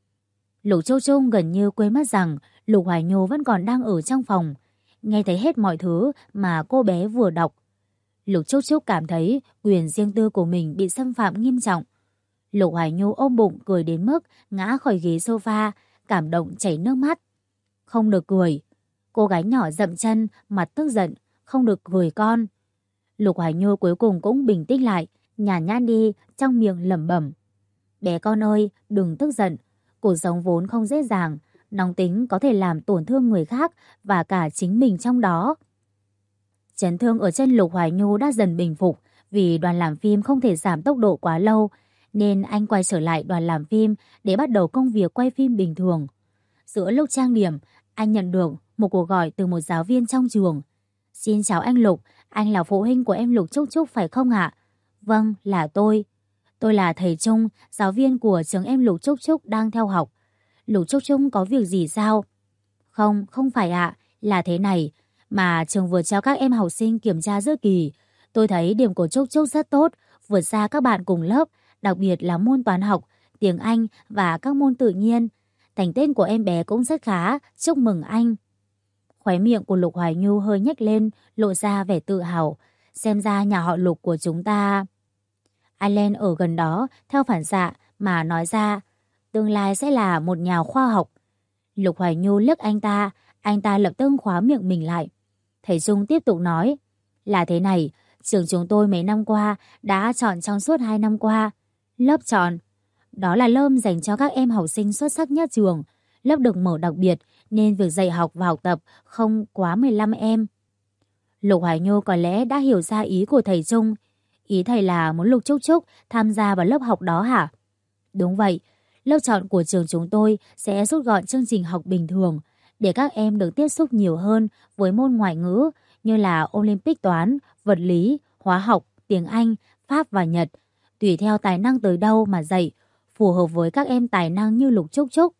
Speaker 1: Lục Trúc Trúc gần như quên mất rằng Lục Hải Nhu vẫn còn đang ở trong phòng, nghe thấy hết mọi thứ mà cô bé vừa đọc. Lục Trúc Trúc cảm thấy quyền riêng tư của mình bị xâm phạm nghiêm trọng. Lục Hải Nhu ôm bụng cười đến mức ngã khỏi ghế sofa, cảm động chảy nước mắt. Không được cười. Cô gái nhỏ dậm chân, mặt tức giận. Không được cười con. Lục Hải Nhu cuối cùng cũng bình tĩnh lại, nhàn nhã đi, trong miệng lẩm bẩm. Bé con ơi, đừng tức giận. Cuộc sống vốn không dễ dàng, nóng tính có thể làm tổn thương người khác và cả chính mình trong đó. Chấn thương ở chân Lục Hải Nhu đã dần bình phục vì đoàn làm phim không thể giảm tốc độ quá lâu, nên anh quay trở lại đoàn làm phim để bắt đầu công việc quay phim bình thường. Giữa lúc trang điểm, anh nhận được một cuộc gọi từ một giáo viên trong trường. Xin chào anh Lục, anh là phụ huynh của em Lục Trúc Trúc phải không ạ? Vâng, là tôi. Tôi là thầy Trung, giáo viên của trường em Lục Trúc Trúc đang theo học. Lục Trúc Trúc có việc gì sao? Không, không phải ạ, là thế này. Mà trường vừa cho các em học sinh kiểm tra giữa kỳ. Tôi thấy điểm của Trúc Trúc rất tốt, vượt xa các bạn cùng lớp, đặc biệt là môn toán học, tiếng Anh và các môn tự nhiên. Thành tích của em bé cũng rất khá, chúc mừng anh. Khóe miệng của Lục Hoài Nhu hơi nhếch lên, lộ ra vẻ tự hào. Xem ra nhà họ Lục của chúng ta... Allen ở gần đó, theo phản xạ mà nói ra, tương lai sẽ là một nhà khoa học. Lục Hoài Nhu liếc anh ta lập tức khóa miệng mình lại. Thầy Trung tiếp tục nói, là thế này, trường chúng tôi mấy năm qua đã chọn trong suốt 2 năm qua. Lớp chọn, đó là lớp dành cho các em học sinh xuất sắc nhất trường. Lớp được mở đặc biệt nên việc dạy học và học tập không quá 15 em. Lục Hoài Nhu có lẽ đã hiểu ra ý của thầy Trung. Ý thầy là muốn Lục Trúc Trúc tham gia vào lớp học đó hả? Đúng vậy, lớp chọn của trường chúng tôi sẽ rút gọn chương trình học bình thường để các em được tiếp xúc nhiều hơn với môn ngoại ngữ như là Olympic toán, vật lý, hóa học, tiếng Anh, Pháp và Nhật. Tùy theo tài năng tới đâu mà dạy, phù hợp với các em tài năng như Lục Trúc Trúc.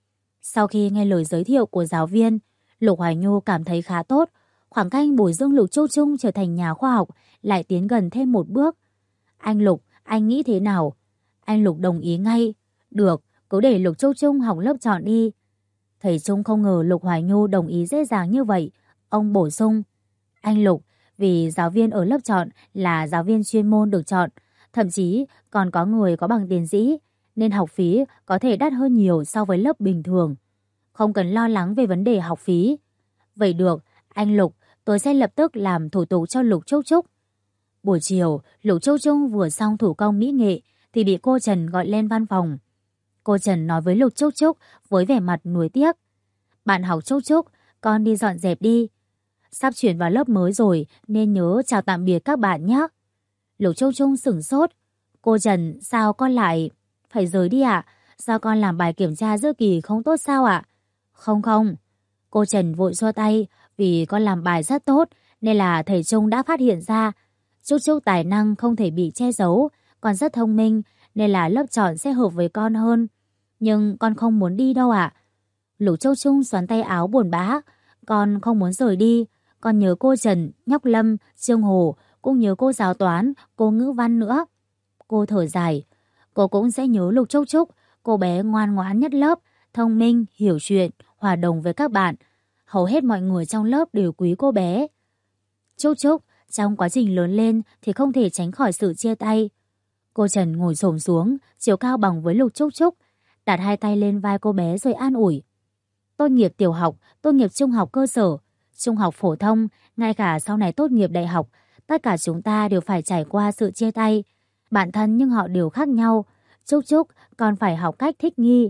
Speaker 1: Sau khi nghe lời giới thiệu của giáo viên, Lục Hoài Nhu cảm thấy khá tốt. Khoảng cách bồi dưỡng Lục Trúc Trúc trở thành nhà khoa học lại tiến gần thêm một bước. Anh Lục, anh nghĩ thế nào? Anh Lục đồng ý ngay. Được, cứ để Lục Trúc Trúc học lớp chọn đi. Thầy Trung không ngờ Lục Hoài Nhu đồng ý dễ dàng như vậy. Ông bổ sung. Anh Lục, vì giáo viên ở lớp chọn là giáo viên chuyên môn được chọn, thậm chí còn có người có bằng tiến sĩ, nên học phí có thể đắt hơn nhiều so với lớp bình thường. Không cần lo lắng về vấn đề học phí. Vậy được, anh Lục, tôi sẽ lập tức làm thủ tục cho Lục Trúc Trúc. Buổi chiều, Lục Trúc Trúc vừa xong thủ công mỹ nghệ thì bị cô Trần gọi lên văn phòng. Cô Trần nói với Lục Trúc Trúc với vẻ mặt nuối tiếc. Bạn học Trúc Trúc, con đi dọn dẹp đi. Sắp chuyển vào lớp mới rồi nên nhớ chào tạm biệt các bạn nhé. Lục Trúc Trúc sửng sốt. Cô Trần, sao con lại... Phải rời đi ạ? Sao con làm bài kiểm tra giữa kỳ không tốt sao ạ? Không không. Cô Trần vội xua tay. Vì con làm bài rất tốt nên là thầy Trung đã phát hiện ra. Trúc Trúc tài năng không thể bị che giấu. Con rất thông minh nên là lớp chọn sẽ hợp với con hơn. Nhưng con không muốn đi đâu ạ. Lục Trúc Trúc xoắn tay áo buồn bã. Con không muốn rời đi. Con nhớ cô Trần, Nhóc Lâm, Trương Hồ, cũng nhớ cô giáo toán, cô ngữ văn nữa. Cô thở dài. Cô cũng sẽ nhớ Lục Trúc Trúc, cô bé ngoan ngoãn nhất lớp, thông minh, hiểu chuyện, hòa đồng với các bạn. Hầu hết mọi người trong lớp đều quý cô bé. Trúc Trúc, trong quá trình lớn lên thì không thể tránh khỏi sự chia tay. Cô Trần ngồi xổm xuống, chiều cao bằng với Lục Trúc Trúc, đặt hai tay lên vai cô bé rồi an ủi. Tốt nghiệp tiểu học, tốt nghiệp trung học cơ sở, trung học phổ thông, ngay cả sau này tốt nghiệp đại học, tất cả chúng ta đều phải trải qua sự chia tay. Bản thân nhưng họ đều khác nhau. Trúc Trúc, con phải học cách thích nghi.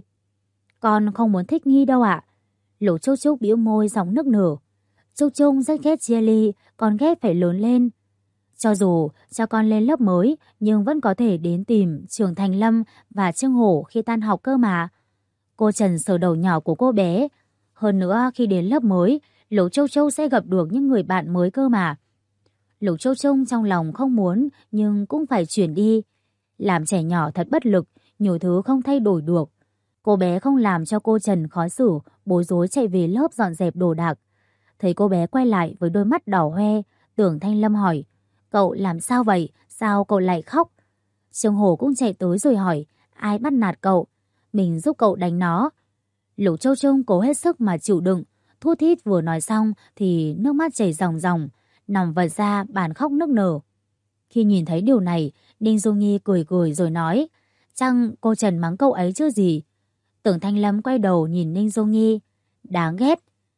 Speaker 1: Con không muốn thích nghi đâu ạ. Lục Trúc Trúc bĩu môi giọng nức nở. Trúc Trúc rất ghét chia ly, con ghét phải lớn lên. Cho dù cho con lên lớp mới, nhưng vẫn có thể đến tìm trường Thành Lâm và Trương Hổ khi tan học cơ mà. Cô Trần sờ đầu nhỏ của cô bé. Hơn nữa khi đến lớp mới, Lục Trúc Trúc sẽ gặp được những người bạn mới cơ mà. Lục Trúc Trúc trong lòng không muốn nhưng cũng phải chuyển đi. Làm trẻ nhỏ thật bất lực, nhiều thứ không thay đổi được. Cô bé không làm cho cô Trần khó xử, bối rối chạy về lớp dọn dẹp đồ đạc. Thấy cô bé quay lại với đôi mắt đỏ hoe, Tưởng Thanh Lâm hỏi, cậu làm sao vậy? Sao cậu lại khóc? Trương Hổ cũng chạy tới rồi hỏi, ai bắt nạt cậu? Mình giúp cậu đánh nó. Lục Trúc Trúc cố hết sức mà chịu đựng, thút thít vừa nói xong thì nước mắt chảy ròng ròng, nằm vật ra bàn khóc nức nở. Khi nhìn thấy điều này, Ninh Du Nghi cười cười rồi nói, chăng cô Trần mắng cậu ấy chứ gì? Tưởng Thanh Lâm quay đầu nhìn Ninh Du Nghi, đáng ghét.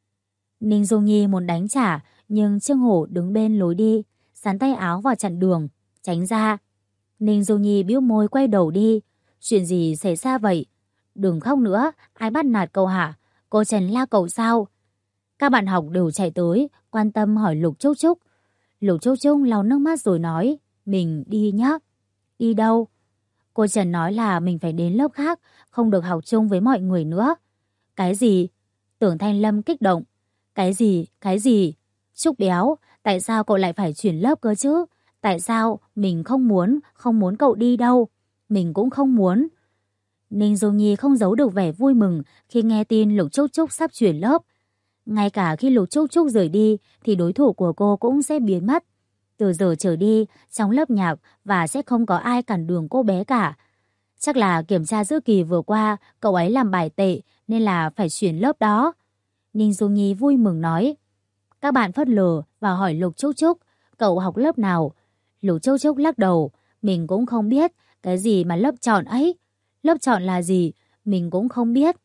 Speaker 1: Ninh Du Nghi muốn đánh trả, nhưng Trương Hổ đứng bên lối đi, sắn tay áo vào chặn đường, tránh ra. Ninh Du Nghi bĩu môi quay đầu đi, chuyện gì xảy ra vậy? Đừng khóc nữa, ai bắt nạt cậu hả? Cô Trần la cậu sao? Các bạn học đều chạy tới, quan tâm hỏi Lục Trúc Trúc. Lục Trúc Trúc lau nước mắt rồi nói, mình đi nhé. Đi đâu? Cô Trần nói là mình phải đến lớp khác, không được học chung với mọi người nữa. Cái gì? Tưởng Thanh Lâm kích động. Cái gì? Cái gì? Trúc béo, tại sao cậu lại phải chuyển lớp cơ chứ? Tại sao? Mình không muốn cậu đi đâu. Mình cũng không muốn. Ninh Du Nhi không giấu được vẻ vui mừng khi nghe tin Lục Trúc Trúc sắp chuyển lớp. Ngay cả khi Lục Trúc Trúc rời đi thì đối thủ của cô cũng sẽ biến mất. Từ giờ trở đi, trong lớp nhạc và sẽ không có ai cản đường cô bé cả. Chắc là kiểm tra giữa kỳ vừa qua, cậu ấy làm bài tệ nên là phải chuyển lớp đó. Ninh Du Nhi vui mừng nói. Các bạn phớt lờ và hỏi Lục Trúc Trúc, cậu học lớp nào? Lục Trúc Trúc lắc đầu, mình cũng không biết, cái gì mà lớp chọn ấy. Lớp chọn là gì? Mình cũng không biết.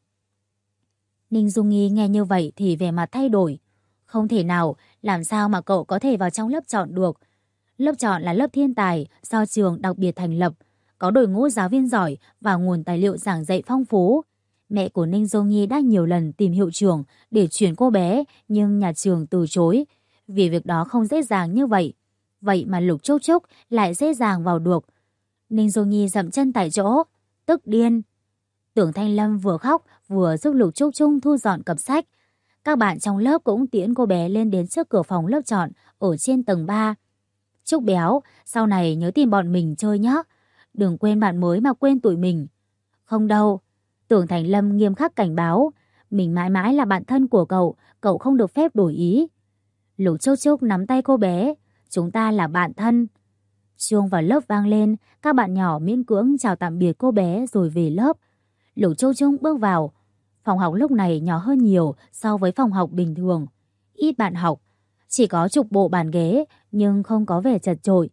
Speaker 1: Ninh Du Nghi nghe như vậy thì vẻ mặt thay đổi. Không thể nào, làm sao mà cậu có thể vào trong lớp chọn được? Lớp chọn là lớp thiên tài do trường đặc biệt thành lập, có đội ngũ giáo viên giỏi và nguồn tài liệu giảng dạy phong phú. Mẹ của Ninh Du Nghi đã nhiều lần tìm hiệu trưởng để chuyển cô bé, nhưng nhà trường từ chối. vì việc đó không dễ dàng như vậy. Vậy mà Lục Trúc Trúc lại dễ dàng vào được. Ninh Du Nhi dậm chân tại chỗ, tức điên. Tưởng Thanh Lâm vừa khóc vừa giúp Lục Trúc Trúc thu dọn cặp sách. Các bạn trong lớp cũng tiễn cô bé lên đến trước cửa phòng lớp chọn ở trên tầng 3. Trúc béo, sau này nhớ tìm bọn mình chơi nhé. Đừng quên bạn mới mà quên tụi mình. Không đâu. Tưởng Thành Lâm nghiêm khắc cảnh báo. Mình mãi mãi là bạn thân của cậu không được phép đổi ý. Lục Trúc Trúc nắm tay cô bé. Chúng ta là bạn thân. Chuông vào lớp vang lên, các bạn nhỏ miễn cưỡng chào tạm biệt cô bé rồi về lớp. Lục Trúc Trúc bước vào. Phòng học lúc này nhỏ hơn nhiều so với phòng học bình thường. Ít bạn học, chỉ có chục bộ bàn ghế nhưng không có vẻ chật chội.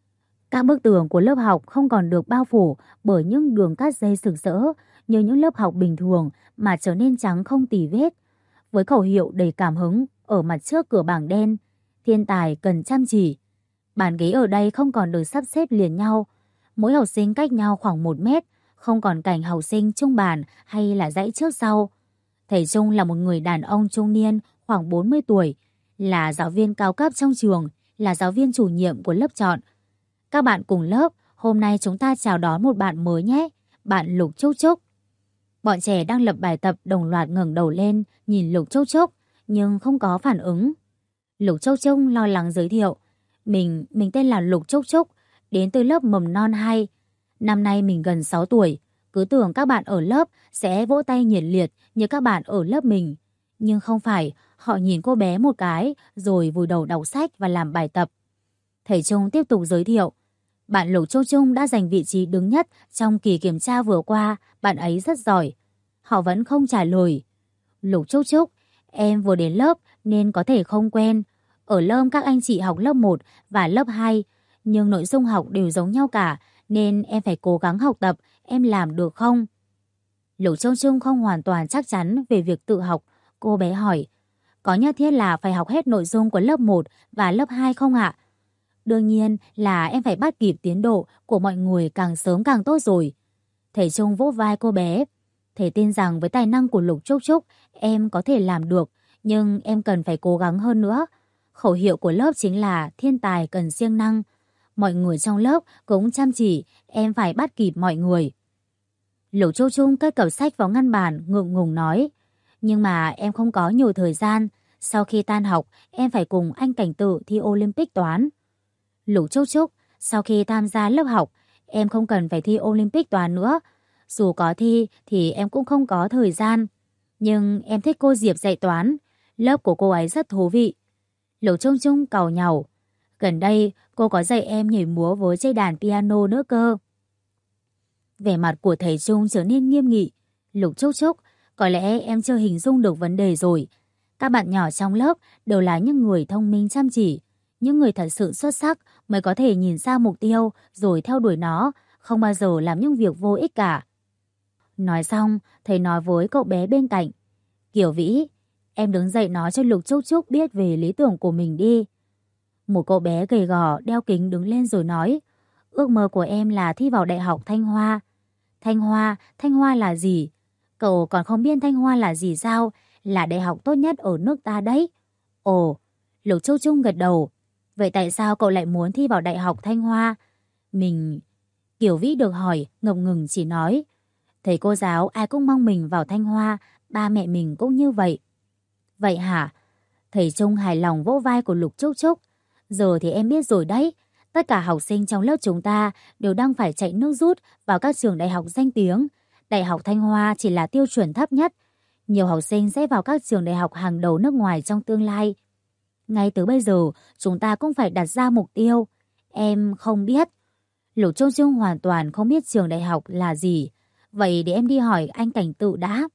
Speaker 1: Các bức tường của lớp học không còn được bao phủ bởi những đường cát dây sực sỡ như những lớp học bình thường mà trở nên trắng không tì vết. Với khẩu hiệu đầy cảm hứng ở mặt trước cửa bảng đen, thiên tài cần chăm chỉ. Bàn ghế ở đây không còn được sắp xếp liền nhau, mỗi học sinh cách nhau khoảng 1 mét, không còn cảnh học sinh chung bàn hay là dãy trước sau. Thầy Trung là một người đàn ông trung niên khoảng 40 tuổi, là giáo viên cao cấp trong trường, là giáo viên chủ nhiệm của lớp chọn. Các bạn cùng lớp, hôm nay chúng ta chào đón một bạn mới nhé, bạn Lục Trúc Trúc. Bọn trẻ đang lập bài tập đồng loạt ngẩng đầu lên, nhìn Lục Trúc Trúc, nhưng không có phản ứng. Lục Trúc Trúc lo lắng giới thiệu. Mình tên là Lục Trúc Trúc, đến từ lớp mầm non 2. Năm nay mình gần 6 tuổi, cứ tưởng các bạn ở lớp sẽ vỗ tay nhiệt liệt như các bạn ở lớp mình. Nhưng không phải, họ nhìn cô bé một cái rồi vùi đầu đọc sách và làm bài tập. Thầy Trung tiếp tục giới thiệu. Bạn Lục Trúc Trúc đã giành vị trí đứng nhất trong kỳ kiểm tra vừa qua, bạn ấy rất giỏi. Họ vẫn không trả lời. Lục Trúc Trúc, em vừa đến lớp nên có thể không quen. Ở lớp các anh chị học lớp 1 và lớp 2, nhưng nội dung học đều giống nhau cả, nên em phải cố gắng học tập, em làm được không? Lục Trúc Trúc không hoàn toàn chắc chắn về việc tự học. Cô bé hỏi, có nhất thiết là phải học hết nội dung của lớp 1 và lớp 2 không ạ? Đương nhiên là em phải bắt kịp tiến độ của mọi người càng sớm càng tốt rồi. Thầy Trung vỗ vai cô bé. Thầy tin rằng với tài năng của Lục Trúc Trúc, em có thể làm được, nhưng em cần phải cố gắng hơn nữa. Khẩu hiệu của lớp chính là thiên tài cần siêng năng. Mọi người trong lớp cũng chăm chỉ, em phải bắt kịp mọi người. Lục Trúc Trúc cất cặp sách vào ngăn bàn, ngượng ngùng nói. Nhưng mà em không có nhiều thời gian. Sau khi tan học, em phải cùng anh Cảnh Tự thi Olympic toán. Lục Trúc Trúc, sau khi tham gia lớp học, em không cần phải thi Olympic toán nữa. Dù có thi thì em cũng không có thời gian. Nhưng em thích cô Diệp dạy toán. Lớp của cô ấy rất thú vị. Lục Trúc Trúc càu nhàu. Gần đây cô có dạy em nhảy múa với dây đàn piano nữa cơ. Vẻ mặt của thầy Trung trở nên nghiêm nghị. Lục Trúc Trúc, có lẽ em chưa hình dung được vấn đề rồi. Các bạn nhỏ trong lớp đều là những người thông minh chăm chỉ. Những người thật sự xuất sắc mới có thể nhìn ra mục tiêu rồi theo đuổi nó, không bao giờ làm những việc vô ích cả. Nói xong, thầy nói với cậu bé bên cạnh. Kiều Vĩ, em đứng dậy nói cho Lục Trúc Trúc biết về lý tưởng của mình đi. Một cậu bé gầy gò đeo kính đứng lên rồi nói. Ước mơ của em là thi vào Đại học Thanh Hoa. Thanh Hoa là gì? Cậu còn không biết Thanh Hoa là gì sao? Là đại học tốt nhất ở nước ta đấy. Ồ, Lục Trúc Trúc gật đầu. Vậy tại sao cậu lại muốn thi vào Đại học Thanh Hoa? Kiều Vĩ được hỏi, ngập ngừng chỉ nói. Thầy cô giáo ai cũng mong mình vào Thanh Hoa, ba mẹ mình cũng như vậy. Vậy hả? Thầy Trung hài lòng vỗ vai của Lục Trúc Trúc. Giờ thì em biết rồi đấy. Tất cả học sinh trong lớp chúng ta đều đang phải chạy nước rút vào các trường đại học danh tiếng. Đại học Thanh Hoa chỉ là tiêu chuẩn thấp nhất. Nhiều học sinh sẽ vào các trường đại học hàng đầu nước ngoài trong tương lai. Ngay từ bây giờ, chúng ta cũng phải đặt ra mục tiêu. Em không biết. Lục Trúc Trúc hoàn toàn không biết trường đại học là gì. Vậy để em đi hỏi anh Cảnh Tự đã.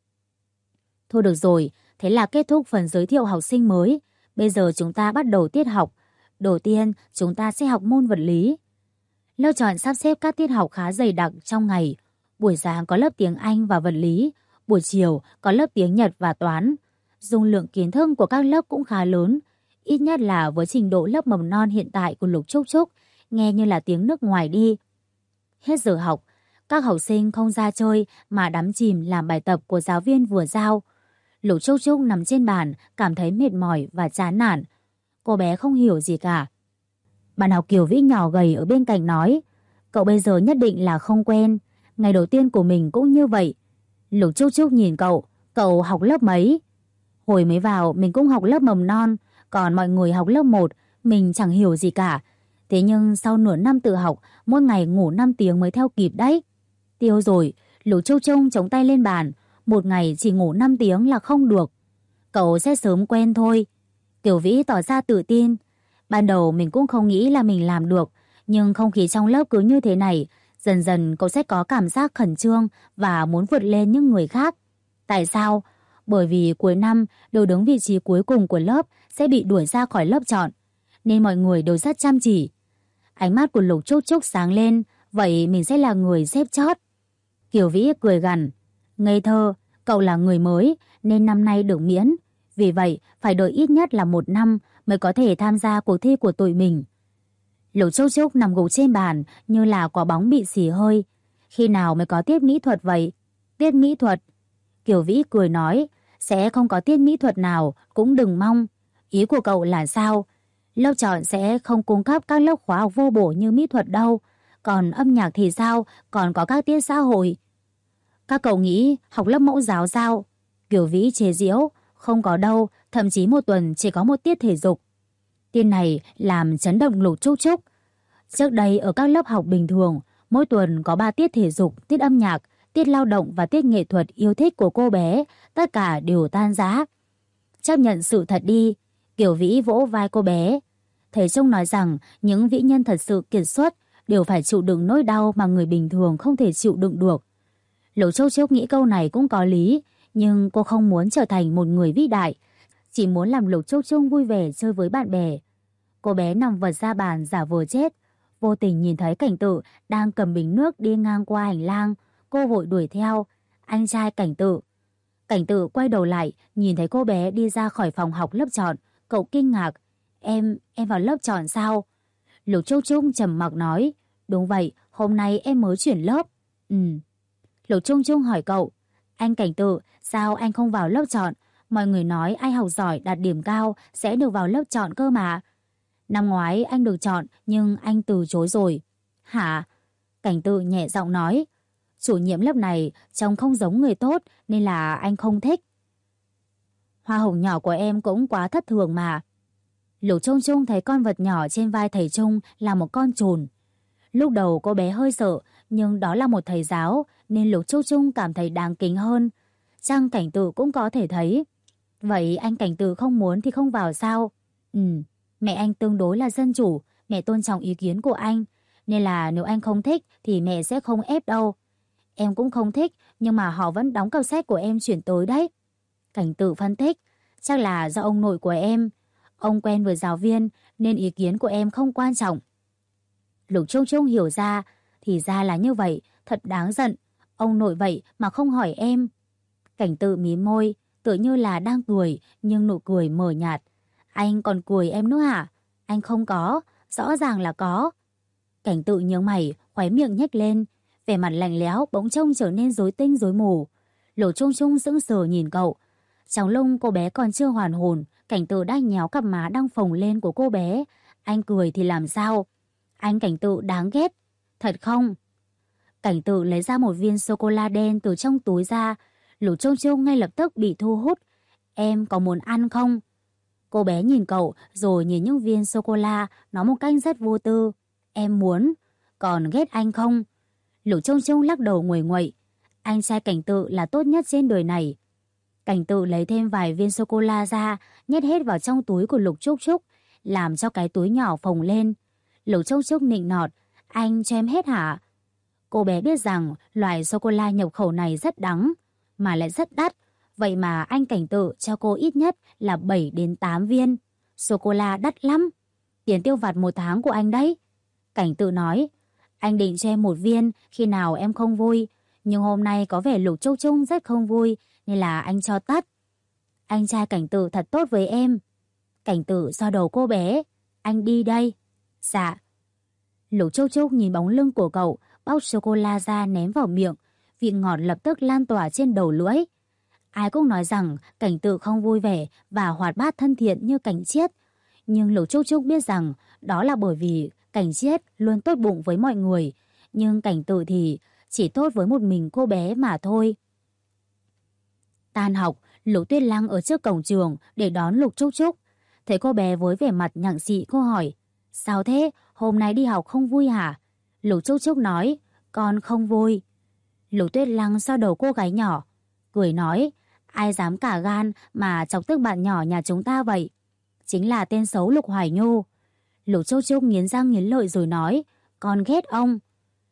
Speaker 1: Thôi được rồi, thế là kết thúc phần giới thiệu học sinh mới. Bây giờ chúng ta bắt đầu tiết học. Đầu tiên, chúng ta sẽ học môn vật lý. Lớp chọn sắp xếp các tiết học khá dày đặc trong ngày. Buổi sáng có lớp tiếng Anh và vật lý. Buổi chiều có lớp tiếng Nhật và toán. Dung lượng kiến thức của các lớp cũng khá lớn. Ít nhất là với trình độ lớp mầm non hiện tại của Lục Trúc Trúc, nghe như là tiếng nước ngoài đi. Hết giờ học, các học sinh không ra chơi mà đắm chìm làm bài tập của giáo viên vừa giao. Lục Trúc Trúc nằm trên bàn, cảm thấy mệt mỏi và chán nản. Cô bé không hiểu gì cả. Bạn học Kiều Vĩ nhỏ gầy ở bên cạnh nói, cậu bây giờ nhất định là không quen. Ngày đầu tiên của mình cũng như vậy. Lục Trúc Trúc nhìn cậu học lớp mấy? Hồi mới vào mình cũng học lớp mầm non, còn mọi người học lớp 1, mình chẳng hiểu gì cả. Thế nhưng sau nửa năm tự học, mỗi ngày ngủ 5 tiếng mới theo kịp đấy. Tiêu rồi, Lục Trúc Trúc chống tay lên bàn, một ngày chỉ ngủ 5 tiếng là không được. Cậu sẽ sớm quen thôi. Kiều Vĩ tỏ ra tự tin. Ban đầu mình cũng không nghĩ là mình làm được, nhưng không khí trong lớp cứ như thế này, dần dần cậu sẽ có cảm giác khẩn trương và muốn vượt lên những người khác. Tại sao? Bởi vì cuối năm, đều đứng vị trí cuối cùng của lớp sẽ bị đuổi ra khỏi lớp chọn, nên mọi người đều rất chăm chỉ. Ánh mắt của Lục Trúc Trúc sáng lên, vậy mình sẽ là người xếp chót. Kiều Vĩ cười gằn, ngây thơ, cậu là người mới nên năm nay được miễn. Vì vậy, phải đợi ít nhất là 1 năm mới có thể tham gia cuộc thi của tụi mình. Lục Trúc Trúc nằm gục trên bàn như là quả bóng bị xì hơi. Khi nào mới có tiết mỹ thuật vậy? Tiết mỹ thuật? Kiều Vĩ cười nói, sẽ không có tiết mỹ thuật nào, cũng đừng mong. Ý của cậu là sao? Lớp chọn sẽ không cung cấp các lớp khóa học vô bổ như mỹ thuật đâu. Còn âm nhạc thì sao? Còn có các tiết xã hội. Các cậu nghĩ học lớp mẫu giáo sao? Kiều Vĩ chế giễu, không có đâu, thậm chí một tuần chỉ có 1 tiết thể dục. Tin này làm chấn động Lục Trúc Trúc. Trước đây ở các lớp học bình thường, mỗi tuần có 3 tiết thể dục, tiết âm nhạc, tiết lao động và tiết nghệ thuật yêu thích của cô bé, tất cả đều tan rã. Chấp nhận sự thật đi, Kiều Vĩ vỗ vai cô bé. Thầy Trung nói rằng những vĩ nhân thật sự kiệt xuất đều phải chịu đựng nỗi đau mà người bình thường không thể chịu đựng được. Lục Trúc Trúc nghĩ câu này cũng có lý, nhưng cô không muốn trở thành một người vĩ đại, chỉ muốn làm Lục Trúc Trúc vui vẻ chơi với bạn bè. Cô bé nằm vật ra bàn giả vờ chết, vô tình nhìn thấy Cảnh Tự đang cầm bình nước đi ngang qua hành lang, cô vội đuổi theo. Anh trai Cảnh Tự. Cảnh Tự quay đầu lại, nhìn thấy cô bé đi ra khỏi phòng học lớp chọn, cậu kinh ngạc. Em vào lớp chọn sao? Lục Trúc Trúc trầm mặc nói, đúng vậy, hôm nay em mới chuyển lớp. Lục Trúc Trúc hỏi cậu, anh Cảnh Tự, sao anh không vào lớp chọn? Mọi người nói ai học giỏi đạt điểm cao sẽ được vào lớp chọn cơ mà. Năm ngoái anh được chọn nhưng anh từ chối rồi. Hả? Cảnh Tự nhẹ giọng nói, chủ nhiệm lớp này trông không giống người tốt nên là anh không thích. Hoa hồng nhỏ của em cũng quá thất thường mà. Lục Trung Trung thấy con vật nhỏ trên vai thầy Trung là một con trồn. Lúc đầu cô bé hơi sợ, nhưng đó là một thầy giáo nên Lục Trung Trung cảm thấy đáng kính hơn. Chắc Cảnh Tự cũng có thể thấy. Vậy anh Cảnh Tự không muốn thì không vào sao? Mẹ anh tương đối là dân chủ, mẹ tôn trọng ý kiến của anh, nên là nếu anh không thích thì mẹ sẽ không ép đâu. Em cũng không thích, nhưng mà họ vẫn đóng cặp sách của em chuyển tới đấy. Cảnh Tự phân tích, chắc là do ông nội của em. Ông quen với giáo viên nên ý kiến của em không quan trọng. Lục Trung Trung hiểu ra, thì ra là như vậy, thật đáng giận. Ông nội vậy mà không hỏi em. Cảnh Tự mím môi, tựa như là đang cười, nhưng nụ cười mờ nhạt. Anh còn cười em nữa hả? Anh không có, rõ ràng là có. Cảnh Tự nhướng mày, khóe miệng nhếch lên, vẻ mặt lạnh lẽo bỗng trông trở nên rối tinh rối mù. Lục Trung Trung sững sờ nhìn cậu. Trong lúc cô bé còn chưa hoàn hồn, Cảnh Tự đã nhéo cặp má đang phồng lên của cô bé. Anh cười thì làm sao? Anh Cảnh Tự đáng ghét. Thật không? Cảnh Tự lấy ra một viên sô-cô-la đen từ trong túi ra. Lục Trung Trung ngay lập tức bị thu hút. Em có muốn ăn không? Cô bé nhìn cậu rồi nhìn những viên sô-cô-la, nói một cách rất vô tư. Em muốn. Còn ghét anh không? Lục Trung Trung lắc đầu nguầy nguậy. Anh trai Cảnh Tự là tốt nhất trên đời này. Cảnh Tự lấy thêm vài viên sô-cô-la ra, nhét hết vào trong túi của Lục Trúc Trúc, làm cho cái túi nhỏ phồng lên. Lục Trúc Trúc nịnh nọt, anh cho em hết hả? Cô bé biết rằng loại sô-cô-la nhập khẩu này rất đắng, mà lại rất đắt. Vậy mà anh Cảnh Tự cho cô ít nhất là 7 đến 8 viên. Sô-cô-la đắt lắm. Tiền tiêu vặt 1 tháng của anh đấy. Cảnh Tự nói, anh định cho em 1 viên khi nào em không vui. Nhưng hôm nay có vẻ Lục Trúc Trúc rất không vui nên là anh cho tắt. Anh trai Cảnh Tự thật tốt với em. Cảnh Tự xoa đầu cô bé. Anh đi đây. Dạ. Lục Trúc Trúc nhìn bóng lưng của cậu, bóc sô-cô-la ra ném vào miệng. Vị ngọt lập tức lan tỏa trên đầu lưỡi. Ai cũng nói rằng Cảnh Tự không vui vẻ và hoạt bát thân thiện như Cảnh Chiết. Nhưng Lục Trúc Trúc biết rằng đó là bởi vì Cảnh Chiết luôn tốt bụng với mọi người, nhưng Cảnh Tự thì chỉ tốt với một mình cô bé mà thôi. Tan học, Lục Tuyết Lăng ở trước cổng trường để đón Lục Trúc Trúc. Thấy cô bé với vẻ mặt nhặng xị, cô hỏi: "Sao thế, hôm nay đi học không vui hả?" Lục Trúc Trúc nói: "Con không vui." Lục Tuyết Lăng xoa đầu cô gái nhỏ, cười nói: "Ai dám cả gan mà chọc tức bạn nhỏ nhà chúng ta vậy? Chính là tên xấu Lục Hoài Nhu." Lục Trúc Trúc nghiến răng nghiến lợi rồi nói: "Con ghét ông."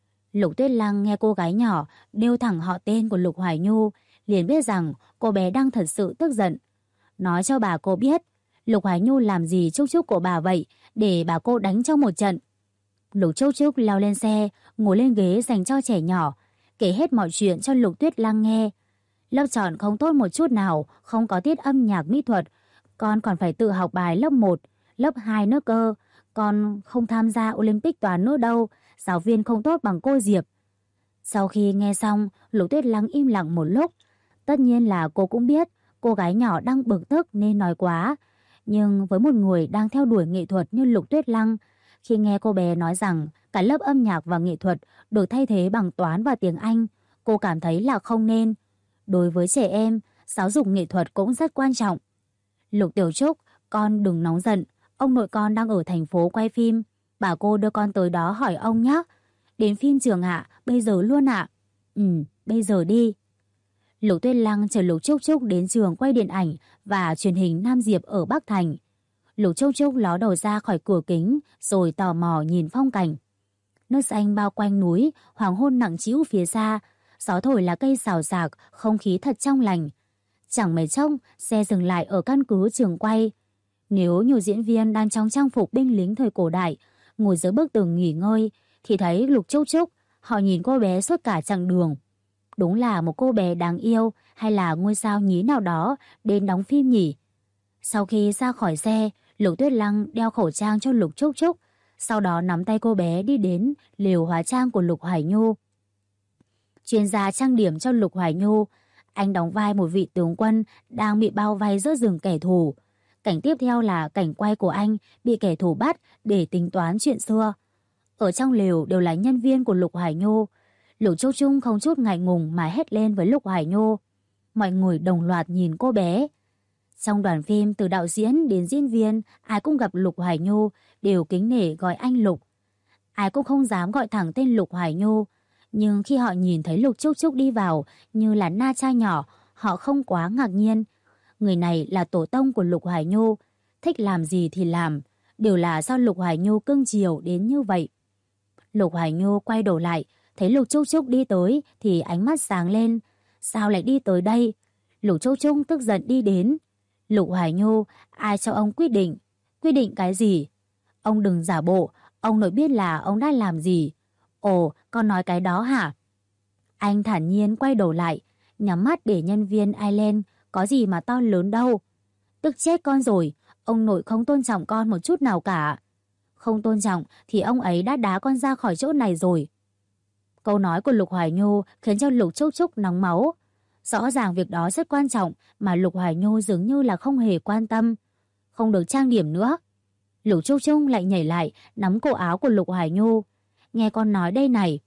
Speaker 1: Lục Tuyết Lăng nghe cô gái nhỏ đêu thẳng họ tên của Lục Hoài Nhu, liền biết rằng cô bé đang thật sự tức giận. Nói cho bà cô biết, Lục Hoài Nhu làm gì Trúc Trúc của bà vậy để bà cô đánh cho một trận. Lục Trúc Trúc leo lên xe, ngồi lên ghế dành cho trẻ nhỏ, kể hết mọi chuyện cho Lục Tuyết Lăng nghe. Lớp chọn không tốt một chút nào, không có tiết âm nhạc mỹ thuật, con còn phải tự học bài lớp 1, lớp 2 nữa cơ. Con không tham gia Olympic toán nữa đâu, giáo viên không tốt bằng cô Diệp. Sau khi nghe xong, Lục Tuyết Lăng im lặng một lúc. Tất nhiên là cô cũng biết cô gái nhỏ đang bực tức nên nói quá. Nhưng với một người đang theo đuổi nghệ thuật như Lục Tuyết Lăng, khi nghe cô bé nói rằng cả lớp âm nhạc và nghệ thuật được thay thế bằng toán và tiếng Anh, cô cảm thấy là không nên. Đối với trẻ em, giáo dục nghệ thuật cũng rất quan trọng. Lục Tiểu Trúc, con đừng nóng giận. Ông nội con đang ở thành phố quay phim. Bà cô đưa con tới đó hỏi ông nhé. Đến phim trường ạ, bây giờ luôn ạ. Bây giờ đi. Lục Tuyết Lăng chở Lục Trúc Trúc đến trường quay điện ảnh và truyền hình Nam Diệp ở Bắc Thành. Lục Trúc Trúc ló đầu ra khỏi cửa kính rồi tò mò nhìn phong cảnh. Nước xanh bao quanh núi, hoàng hôn nặng trĩu phía xa, gió thổi lá cây xào xạc, không khí thật trong lành. Chẳng mấy chốc, xe dừng lại ở căn cứ trường quay. Nếu nhiều diễn viên đang trong trang phục binh lính thời cổ đại, ngồi dưới bức tường nghỉ ngơi, thì thấy Lục Trúc Trúc, họ nhìn cô bé suốt cả chặng đường. Đúng là một cô bé đáng yêu hay là ngôi sao nhí nào đó đến đóng phim nhỉ? Sau khi ra khỏi xe, Lục Tuyết Lăng đeo khẩu trang cho Lục Trúc Trúc, sau đó nắm tay cô bé đi đến lều hóa trang của Lục Hoài Nhu. Chuyên gia trang điểm cho Lục Hoài Nhu, anh đóng vai một vị tướng quân đang bị bao vây giữa rừng kẻ thù. Cảnh tiếp theo là cảnh quay của anh bị kẻ thù bắt để tính toán chuyện xưa. Ở trong lều đều là nhân viên của Lục Hoài Nhu. Lục Trúc Trúc không chút ngại ngùng mà hét lên với Lục Hoài Nhu. Mọi người đồng loạt nhìn cô bé. Trong đoàn phim, từ đạo diễn đến diễn viên, ai cũng gặp Lục Hoài Nhu đều kính nể gọi anh Lục. Ai cũng không dám gọi thẳng tên Lục Hoài Nhu. Nhưng khi họ nhìn thấy Lục Trúc Trúc đi vào như là na cha nhỏ, họ không quá ngạc nhiên. Người này là tổ tông của Lục Hoài Nhu, thích làm gì thì làm, đều là do Lục Hoài Nhu cưng chiều đến như vậy. Lục Hoài Nhu quay đầu lại, thấy Lục Trúc Trúc đi tới thì ánh mắt sáng lên. Sao lại đi tới đây? Lục Trúc Trúc tức giận đi đến. Lục Hoài Nhu, ai cho ông quyết định? Quyết định cái gì? Ông đừng giả bộ, ông nội biết là ông đã làm gì. Ồ, con nói cái đó hả? Anh thản nhiên quay đầu lại, nhắm mắt để nhân viên Ireland, có gì mà to lớn đâu. Tức chết con rồi, ông nội không tôn trọng con một chút nào cả. Không tôn trọng thì ông ấy đã đá con ra khỏi chỗ này rồi. Câu nói của Lục Hoài Nhu khiến cho Lục Trúc Trúc nóng máu. Rõ ràng việc đó rất quan trọng mà Lục Hoài Nhu dường như là không hề quan tâm. Không được trang điểm nữa. Lục Trúc Trúc lại nhảy lại, nắm cổ áo của Lục Hoài Nhu. Nghe con nói đây này.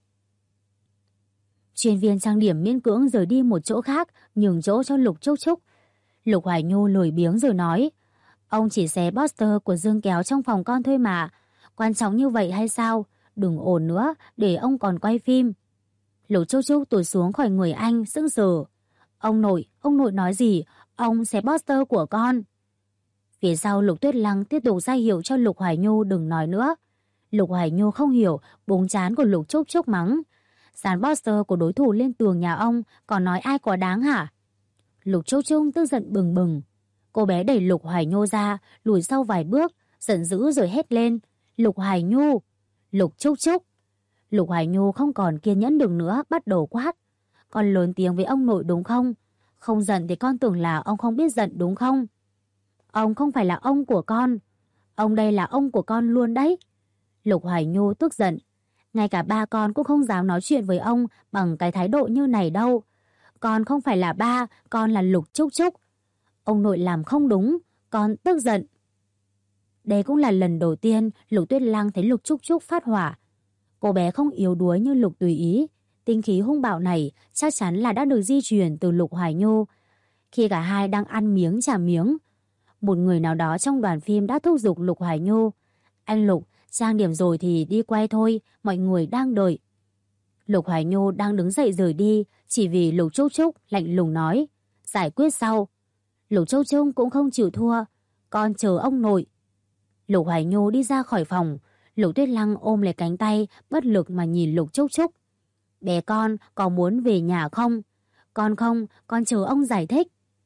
Speaker 1: Chuyên viên trang điểm miễn cưỡng rời đi một chỗ khác, nhường chỗ cho Lục Trúc Trúc. Lục Hoài Nhu lười biếng rồi nói: Ông chỉ xé poster của Dương Kéo trong phòng con thôi mà. Quan trọng như vậy hay sao? Đừng ồn nữa, để ông còn quay phim. Lục Trúc Trúc tụt xuống khỏi người anh, sững sờ. Ông nội nói gì? Ông xé poster của con. Phía sau Lục Tuyết Lăng tiếp tục ra hiệu cho Lục Hoài Nhu đừng nói nữa. Lục Hoài Nhu không hiểu, búng trán của Lục Trúc Trúc mắng. Dán poster của đối thủ lên tường nhà ông, còn nói ai quá đáng hả? Lục Trúc Trúc tức giận bừng bừng. Cô bé đẩy Lục Hoài Nhu ra, lùi sau vài bước, giận dữ rồi hét lên. Lục Hoài Nhu! Lục Trúc Trúc! Lục Hoài Nhu không còn kiên nhẫn được nữa, bắt đầu quát. Con lớn tiếng với ông nội đúng không? Không giận thì con tưởng là ông không biết giận đúng không? Ông không phải là ông của con. Ông đây là ông của con luôn đấy. Lục Hoài Nhu tức giận. Ngay cả ba con cũng không dám nói chuyện với ông bằng cái thái độ như này đâu. Con không phải là ba, con là Lục Trúc Trúc. Ông nội làm không đúng, con tức giận. Đây cũng là lần đầu tiên Lục Tuyết Lăng thấy Lục Trúc Trúc phát hỏa. Cô bé không yếu đuối như Lục Tùy Ý. Tinh khí hung bạo này chắc chắn là đã được di truyền từ Lục Hoài Nhu. Khi cả hai đang ăn miếng trả miếng, một người nào đó trong đoàn phim đã thúc giục Lục Hoài Nhu: "Anh Lục, trang điểm rồi thì đi quay thôi, mọi người đang đợi." Lục Hoài Nhu đang đứng dậy rời đi, chỉ vì Lục Trúc Trúc lạnh lùng nói: "Giải quyết sau." Lục Trúc Trúc cũng không chịu thua: "Con chờ ông nội." Lục Hoài Nhu đi ra khỏi phòng. Lục Tuyết Lăng ôm lấy cánh tay, bất lực mà nhìn Lục Trúc Trúc. "Bé con có muốn về nhà không?" "Con không, con chờ ông giải thích."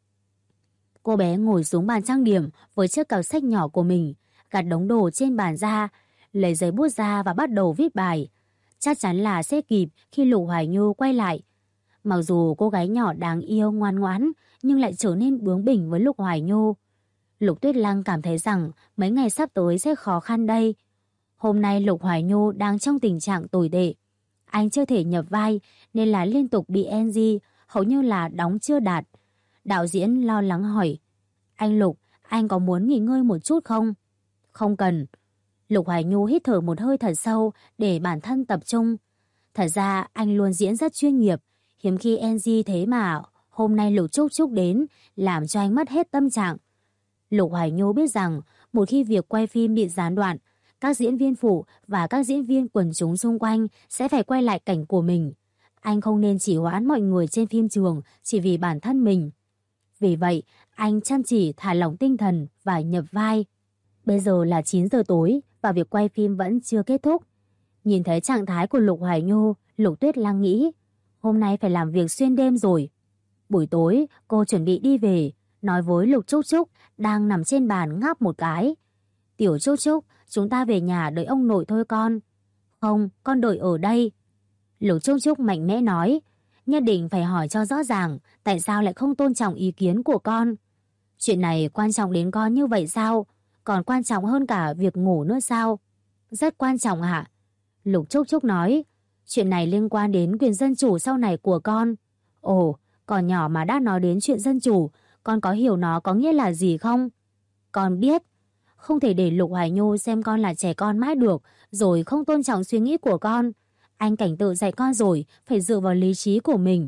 Speaker 1: Cô bé ngồi xuống bàn trang điểm với chiếc cặp sách nhỏ của mình, gạt đống đồ trên bàn ra, lấy giấy bút ra và bắt đầu viết bài. Chắc chắn là sẽ kịp khi Lục Hoài Nhu quay lại. Mặc dù cô gái nhỏ đáng yêu ngoan ngoãn, nhưng lại trở nên bướng bỉnh với Lục Hoài Nhu. Lục Tuyết Lăng cảm thấy rằng mấy ngày sắp tới sẽ khó khăn đây. Hôm nay Lục Hoài Nhu đang trong tình trạng tồi tệ. Anh chưa thể nhập vai nên là liên tục bị NG, hầu như là đóng chưa đạt. Đạo diễn lo lắng hỏi: "Anh Lục, anh có muốn nghỉ ngơi một chút không?" "Không cần." Lục Hoài Nhu hít thở một hơi thật sâu để bản thân tập trung. Thật ra anh luôn diễn rất chuyên nghiệp, hiếm khi NG thế mà hôm nay Lục Trúc Trúc đến làm cho anh mất hết tâm trạng. Lục Hoài Nhu biết rằng một khi việc quay phim bị gián đoạn, các diễn viên phụ và các diễn viên quần chúng xung quanh sẽ phải quay lại cảnh của mình. Anh không nên chỉ hoãn mọi người trên phim trường chỉ vì bản thân mình. Vì vậy, anh chăm chỉ thả lỏng tinh thần và nhập vai. Bây giờ là 9 giờ tối và việc quay phim vẫn chưa kết thúc. Nhìn thấy trạng thái của Lục Hoài Nhu, Lục Tuyết Lăng nghĩ hôm nay phải làm việc xuyên đêm rồi. Buổi tối, cô chuẩn bị đi về, nói với Lục Trúc Trúc đang nằm trên bàn ngáp một cái: "Tiểu Trúc Trúc, chúng ta về nhà đợi ông nội thôi con." "Không, con đợi ở đây." Lục Trúc Trúc mạnh mẽ nói: "Nhất định phải hỏi cho rõ ràng, tại sao lại không tôn trọng ý kiến của con? Chuyện này quan trọng đến con như vậy sao? Còn quan trọng hơn cả việc ngủ nữa sao?" "Rất quan trọng hả?" Lục Trúc Trúc nói: "Chuyện này liên quan đến quyền dân chủ sau này của con." "Ồ, còn nhỏ mà đã nói đến chuyện dân chủ, con có hiểu nó có nghĩa là gì không?" "Con biết." Không thể để Lục Hoài Nhu xem con là trẻ con mãi được, rồi không tôn trọng suy nghĩ của con. Anh cảnh tự dạy con rồi, phải dựa vào lý trí của mình.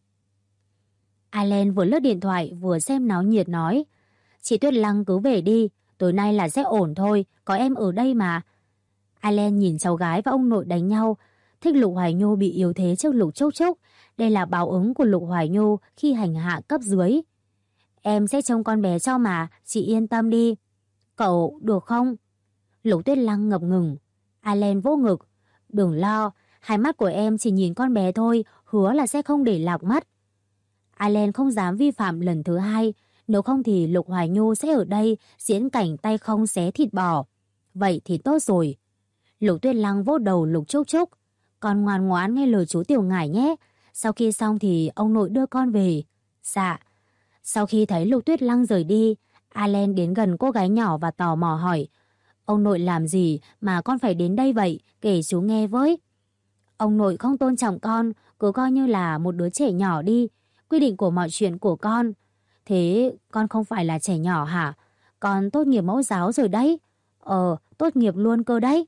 Speaker 1: Aileen vừa lướt điện thoại vừa xem náo nhiệt nói: "Chị Tuyết Lăng cứ về đi, tối nay là sẽ ổn thôi, có em ở đây mà." Aileen nhìn cháu gái và ông nội đánh nhau, thích Lục Hoài Nhu bị yếu thế trước Lục Trúc Trúc. Đây là báo ứng của Lục Hoài Nhu khi hành hạ cấp dưới. "Em sẽ trông con bé cho mà, chị yên tâm đi." "Cậu, được không?" Lục Tuyết Lăng ngập ngừng. Aileen vỗ ngực: "Đừng lo, hai mắt của em chỉ nhìn con bé thôi, hứa là sẽ không để lạc mắt." Aileen không dám vi phạm lần thứ hai, nếu không thì Lục Hoài Nhu sẽ ở đây diễn cảnh tay không xé thịt bò. Vậy thì tốt rồi. Lục Tuyết Lăng vỗ đầu Lục Trúc Trúc: "Con ngoan ngoãn nghe lời chú Tiểu Ngải nhé, sau khi xong thì ông nội đưa con về." "Dạ." Sau khi thấy Lục Tuyết Lăng rời đi, Aileen đến gần cô gái nhỏ và tò mò hỏi: "Ông nội làm gì mà con phải đến đây vậy, kể chú nghe với." "Ông nội không tôn trọng con, cứ coi như là một đứa trẻ nhỏ đi, quy định của mọi chuyện của con." "Thế con không phải là trẻ nhỏ hả? Con tốt nghiệp mẫu giáo rồi đấy." Tốt nghiệp luôn cơ đấy."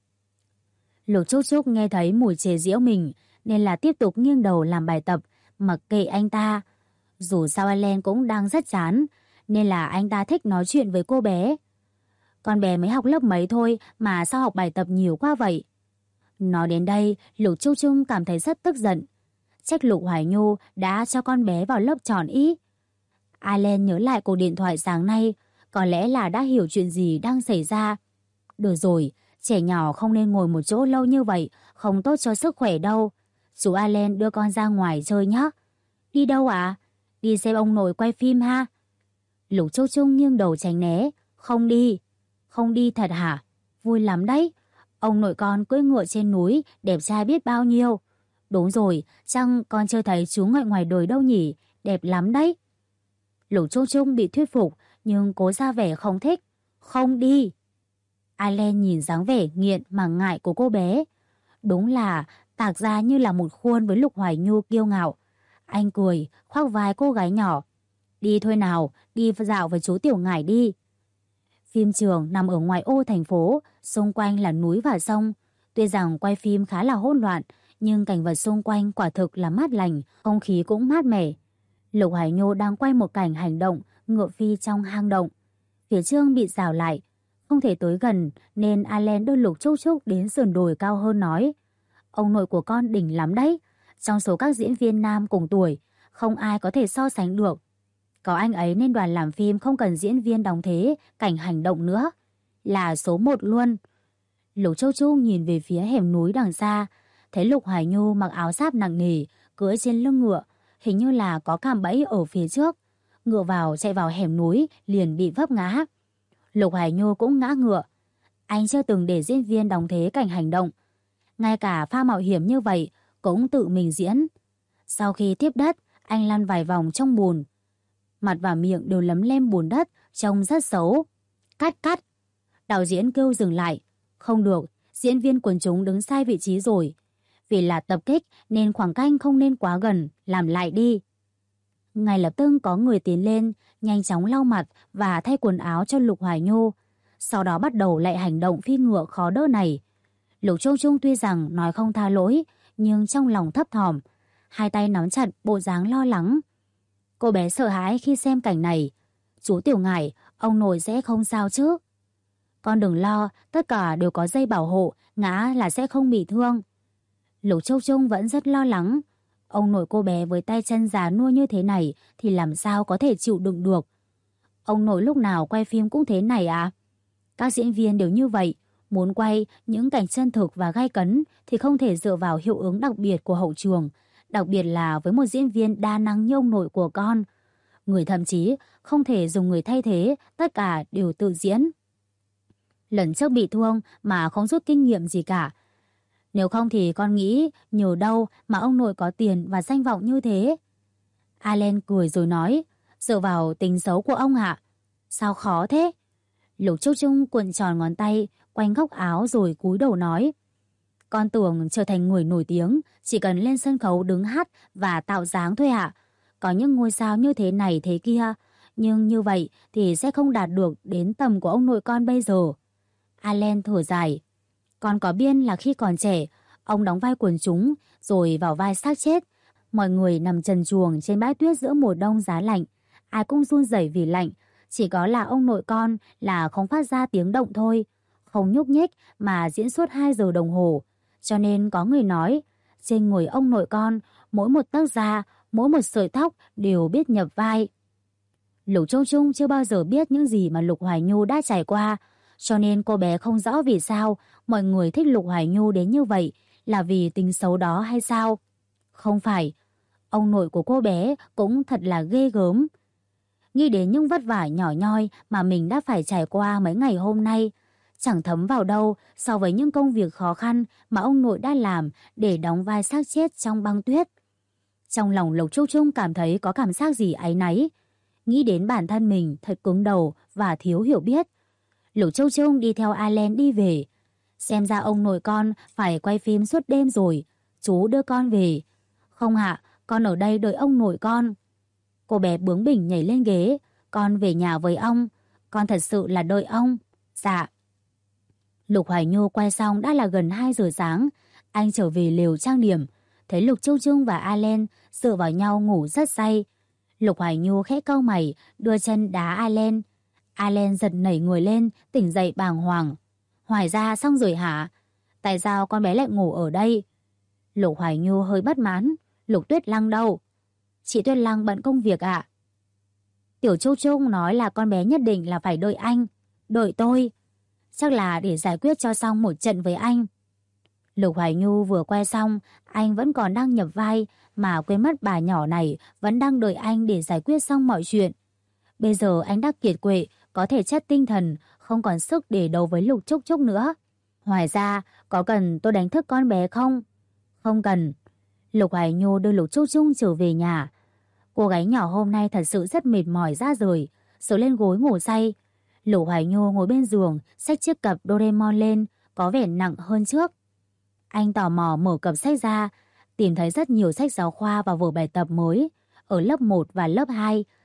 Speaker 1: Lục Trúc Trúc nghe thấy mùi chế giễu mình nên là tiếp tục nghiêng đầu làm bài tập, mặc kệ anh ta. Dù sao Aileen cũng đang rất chán, nên là anh ta thích nói chuyện với cô bé. "Con bé mới học lớp mấy thôi mà sao học bài tập nhiều quá vậy?" Nói đến đây, Lục Trúc Trúc cảm thấy rất tức giận. Trách Lục Hoài Nhu đã cho con bé vào lớp tròn ý. Aileen nhớ lại cuộc điện thoại sáng nay, có lẽ là đã hiểu chuyện gì đang xảy ra. Được rồi, trẻ nhỏ không nên ngồi một chỗ lâu như vậy, không tốt cho sức khỏe đâu. Chú Aileen đưa con ra ngoài chơi nhé. "Đi đâu ạ?" "Đi xem ông nội quay phim ha." Lục Trúc Trúc nghiêng đầu tránh né: "Không đi." "Không đi thật hả? Vui lắm đấy. Ông nội con cưỡi ngựa trên núi, đẹp trai biết bao nhiêu." "Đúng rồi, chăng con chưa thấy chú ngồi ngoài đời đâu nhỉ, đẹp lắm đấy." Lục Trúc Trúc bị thuyết phục nhưng cố ra vẻ không thích. "Không đi." Aileen nhìn dáng vẻ nghiện mà ngại của cô bé. Đúng là tạc ra như là một khuôn với Lục Hoài Nhu kiêu ngạo. Anh cười, khoác vai cô gái nhỏ: "Đi thôi nào, đi dạo với chú Tiểu Ngải đi." Phim trường nằm ở ngoại ô thành phố, xung quanh là núi và sông. Tuy rằng quay phim khá là hỗn loạn, nhưng cảnh vật xung quanh quả thực là mát lành, không khí cũng mát mẻ. Lục Hải Nhô đang quay một cảnh hành động ngựa phi trong hang động. Phía trước bị rào lại, không thể tới gần nên Allen đưa Lục Trúc Trúc đến sườn đồi cao hơn nói: ông nội của con đỉnh lắm đấy. Trong số các diễn viên nam cùng tuổi, không ai có thể so sánh được. Có anh ấy nên đoàn làm phim không cần diễn viên đóng thế cảnh hành động nữa. Là số 1 luôn. Lục Châu Chu nhìn về phía hẻm núi đằng xa, thấy Lục Hải Nhu mặc áo giáp nặng nề, cưỡi trên lưng ngựa, hình như là có cạm bẫy ở phía trước. Ngựa chạy vào hẻm núi liền bị vấp ngã. Lục Hải Nhu cũng ngã ngựa. Anh chưa từng để diễn viên đóng thế cảnh hành động. Ngay cả pha mạo hiểm như vậy cũng tự mình diễn. Sau khi tiếp đất, anh lăn vài vòng trong bùn. Mặt và miệng đều lấm lem bùn đất, trông rất xấu. Cắt! Đạo diễn kêu dừng lại. Không được, diễn viên quần chúng đứng sai vị trí rồi. Vì là tập kích nên khoảng cách không nên quá gần, làm lại đi. Ngay lập tức có người tiến lên, nhanh chóng lau mặt và thay quần áo cho Lục Hoài Nhô. Sau đó bắt đầu lại hành động phi ngựa khó đỡ này. Lục Trung Trung tuy rằng nói không tha lỗi, nhưng trong lòng thấp thỏm, hai tay nắm chặt bộ dáng lo lắng. Cô bé sợ hãi khi xem cảnh này. Chú Tiểu Ngải, ông nội sẽ không sao chứ? Con đừng lo, tất cả đều có dây bảo hộ, ngã là sẽ không bị thương. Lục Châu Trung vẫn rất lo lắng. Ông nội cô bé với tay chân già nua như thế này thì làm sao có thể chịu đựng được. Ông nội lúc nào quay phim cũng thế này à? Các diễn viên đều như vậy. Muốn quay những cảnh chân thực và gay cấn thì không thể dựa vào hiệu ứng đặc biệt của hậu trường, đặc biệt là với một diễn viên đa năng như ông nội của con. Người thậm chí không thể dùng người thay thế, tất cả đều tự diễn. Lần trước bị thương mà không rút kinh nghiệm gì cả. Nếu không thì con nghĩ nhờ đâu mà ông nội có tiền và danh vọng như thế. Allen cười rồi nói, dựa vào tính xấu của ông ạ. Sao khó thế? Lục Trúc Trung cuộn tròn ngón tay quanh góc áo rồi cúi đầu nói, con tưởng trở thành người nổi tiếng chỉ cần lên sân khấu đứng hát và tạo dáng thôi ạ. Có những ngôi sao như thế này thế kia, nhưng như vậy thì sẽ không đạt được đến tầm của ông nội con bây giờ. Allen thở dài, con có biết là khi còn trẻ, ông đóng vai quần chúng rồi vào vai xác chết. Mọi người nằm trần truồng trên bãi tuyết giữa mùa đông giá lạnh, ai cũng run rẩy vì lạnh. Chỉ có là ông nội con là không phát ra tiếng động thôi, không nhúc nhích mà diễn suốt 2 giờ đồng hồ. Cho nên có người nói, trên người ông nội con, mỗi một tấc da, mỗi một sợi tóc đều biết nhập vai. Lục Trung Trung chưa bao giờ biết những gì mà Lục Hoài Nhu đã trải qua, cho nên cô bé không rõ vì sao mọi người thích Lục Hoài Nhu đến như vậy, là vì tính xấu đó hay sao? Không phải, ông nội của cô bé cũng thật là ghê gớm. Nghĩ đến những vất vả nhỏ nhoi mà mình đã phải trải qua mấy ngày hôm nay, chẳng thấm vào đâu so với những công việc khó khăn mà ông nội đã làm để đóng vai xác chết trong băng tuyết. Trong lòng Lục Trúc Trung cảm thấy có cảm giác gì áy náy. Nghĩ đến bản thân mình thật cứng đầu và thiếu hiểu biết. Lục Trúc Trung đi theo Allen đi về. Xem ra ông nội con phải quay phim suốt đêm rồi. Chú đưa con về. Không ạ, con ở đây đợi ông nội con. Cô bé bướng bỉnh nhảy lên ghế. Con về nhà với ông. Con thật sự là đợi ông. Dạ. Lục Hoài Nhu quay xong đã là gần 2 giờ sáng. Anh trở về lều trang điểm. Thấy Lục Trung Trung và Allen dựa vào nhau ngủ rất say. Lục Hoài Nhu khẽ cau mày, đưa chân đá Allen. Allen giật nảy người lên, tỉnh dậy bàng hoàng. Hoài ra xong rồi hả? Tại sao con bé lại ngủ ở đây? Lục Hoài Nhu hơi bất mãn. Lục Tuyết Lăng đâu? Chị Tuyết Lăng bận công việc ạ. Tiểu Trung Trung nói là con bé nhất định là phải đợi anh. Đợi tôi? Chắc là để giải quyết cho xong một trận với anh. Lục Hoài Nhu vừa quay xong, anh vẫn còn đang nhập vai mà quên mất bà nhỏ này vẫn đang đợi anh để giải quyết xong mọi chuyện. Bây giờ anh đã kiệt quệ, có thể chất tinh thần, không còn sức để đấu với Lục Trúc Trúc nữa. Ngoài ra, có cần tôi đánh thức con bé không? Không cần. Lục Hoài Nhu đưa Lục Trúc Trúc trở về nhà. Cô gái nhỏ hôm nay thật sự rất mệt mỏi ra rời, sờ lên gối ngủ say. Lục Hoài Nhu ngồi bên giường, xách chiếc cặp Doraemon lên, có vẻ nặng hơn trước. Anh tò mò mở cặp sách ra, tìm thấy rất nhiều sách giáo khoa và vở bài tập mới ở lớp 1 và lớp 2.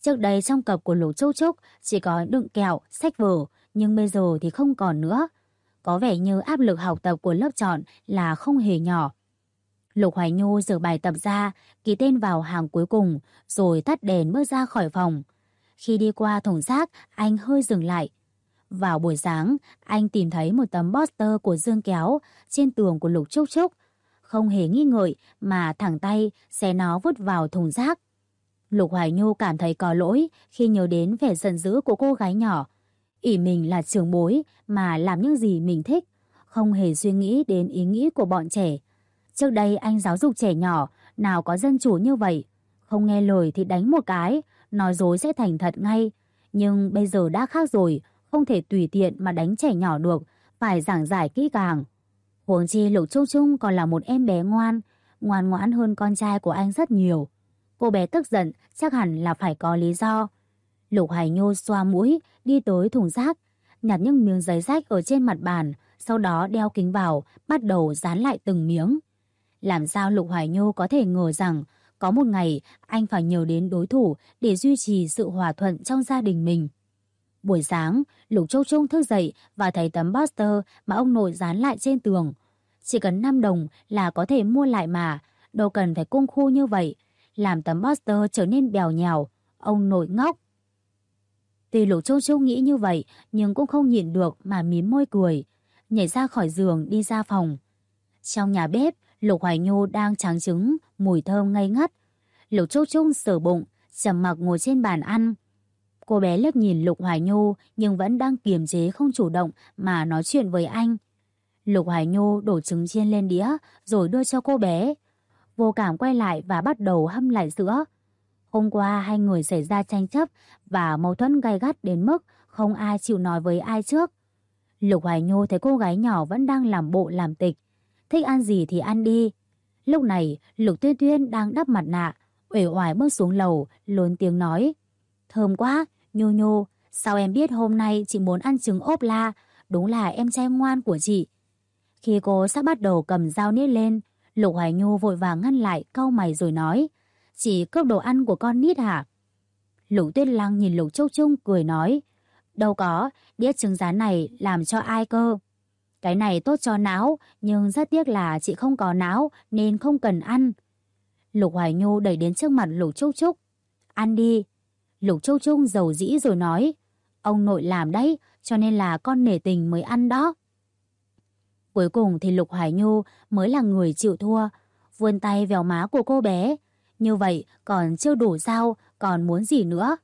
Speaker 1: Trước đây trong cặp của Lục Trúc Trúc chỉ có đựng kẹo, sách vở, nhưng bây giờ thì không còn nữa. Có vẻ như áp lực học tập của lớp chọn là không hề nhỏ. Lục Hoài Nhu rửa bài tập ra, ký tên vào hàng cuối cùng, rồi tắt đèn bước ra khỏi phòng. Khi đi qua thùng rác, anh hơi dừng lại. Vào buổi sáng, anh tìm thấy một tấm poster của Dương Kéo trên tường của Lục Trúc Trúc. Không hề nghi ngợi mà thẳng tay xé nó vứt vào thùng rác. Lục Hoài Nhu cảm thấy có lỗi khi nhớ đến vẻ giận dữ của cô gái nhỏ. Ỷ mình là trưởng bối mà làm những gì mình thích, không hề suy nghĩ đến ý nghĩ của bọn trẻ. Trước đây anh giáo dục trẻ nhỏ, nào có dân chủ như vậy. Không nghe lời thì đánh một cái, nói dối sẽ thành thật ngay. Nhưng bây giờ đã khác rồi, không thể tùy tiện mà đánh trẻ nhỏ được, phải giảng giải kỹ càng. Huống chi Lục Trúc Trúc còn là một em bé ngoan, ngoan ngoãn hơn con trai của anh rất nhiều. Cô bé tức giận chắc hẳn là phải có lý do. Lục Hoài Nhu xoa mũi, đi tới thùng rác, nhặt những miếng giấy rách ở trên mặt bàn, sau đó đeo kính vào, bắt đầu dán lại từng miếng. Làm sao Lục Hoài Nhu có thể ngờ rằng có một ngày anh phải nhờ đến đối thủ để duy trì sự hòa thuận trong gia đình mình. Buổi sáng, Lục Trúc Trúc thức dậy và thấy tấm poster mà ông nội dán lại trên tường. Chỉ cần 5 đồng là có thể mua lại mà, đâu cần phải cung khu như vậy, làm tấm poster trở nên bèo nhèo. Ông nội ngốc. Tuy Lục Trúc Trúc nghĩ như vậy nhưng cũng không nhịn được mà mím môi cười, nhảy ra khỏi giường đi ra phòng. Trong nhà bếp, Lục Hoài Nhu đang tráng trứng, mùi thơm ngây ngất. Lục Trúc Trúc sờ bụng, trầm mặc ngồi trên bàn ăn. Cô bé liếc nhìn Lục Hoài Nhu nhưng vẫn đang kiềm chế không chủ động mà nói chuyện với anh. Lục Hoài Nhu đổ trứng chiên lên đĩa rồi đưa cho cô bé. Vô cảm quay lại và bắt đầu hâm lại sữa. Hôm qua hai người xảy ra tranh chấp và mâu thuẫn gay gắt đến mức không ai chịu nói với ai trước. Lục Hoài Nhu thấy cô gái nhỏ vẫn đang làm bộ làm tịch, thích ăn gì thì ăn đi. Lúc này Lục Tuyên Tuyên đang đắp mặt nạ, uể oải bước xuống lầu, lớn tiếng nói: "Thơm quá, Nhu Nhu, sao em biết hôm nay chị muốn ăn trứng ốp la, đúng là em trai ngoan của chị." Khi cô sắp bắt đầu cầm dao nít lên, Lục Hoài Nhu vội vàng ngăn lại, cau mày rồi nói: "Chị cướp đồ ăn của con nít hả?" Lục Tuyết Lăng nhìn Lục Trúc Trúc cười nói: "Đâu có, đĩa trứng rán này làm cho ai cơ? Cái này tốt cho não, nhưng rất tiếc là chị không có não nên không cần ăn." Lục Hoài Nhu đẩy đến trước mặt Lục Trúc Trúc: "Ăn đi." Lục Trúc Trúc dầu dĩ rồi nói: "Ông nội làm đấy, cho nên là con nể tình mới ăn đó." Cuối cùng thì Lục Hoài Nhu mới là người chịu thua, vươn tay véo má của cô bé. Như vậy còn chưa đủ sao, còn muốn gì nữa?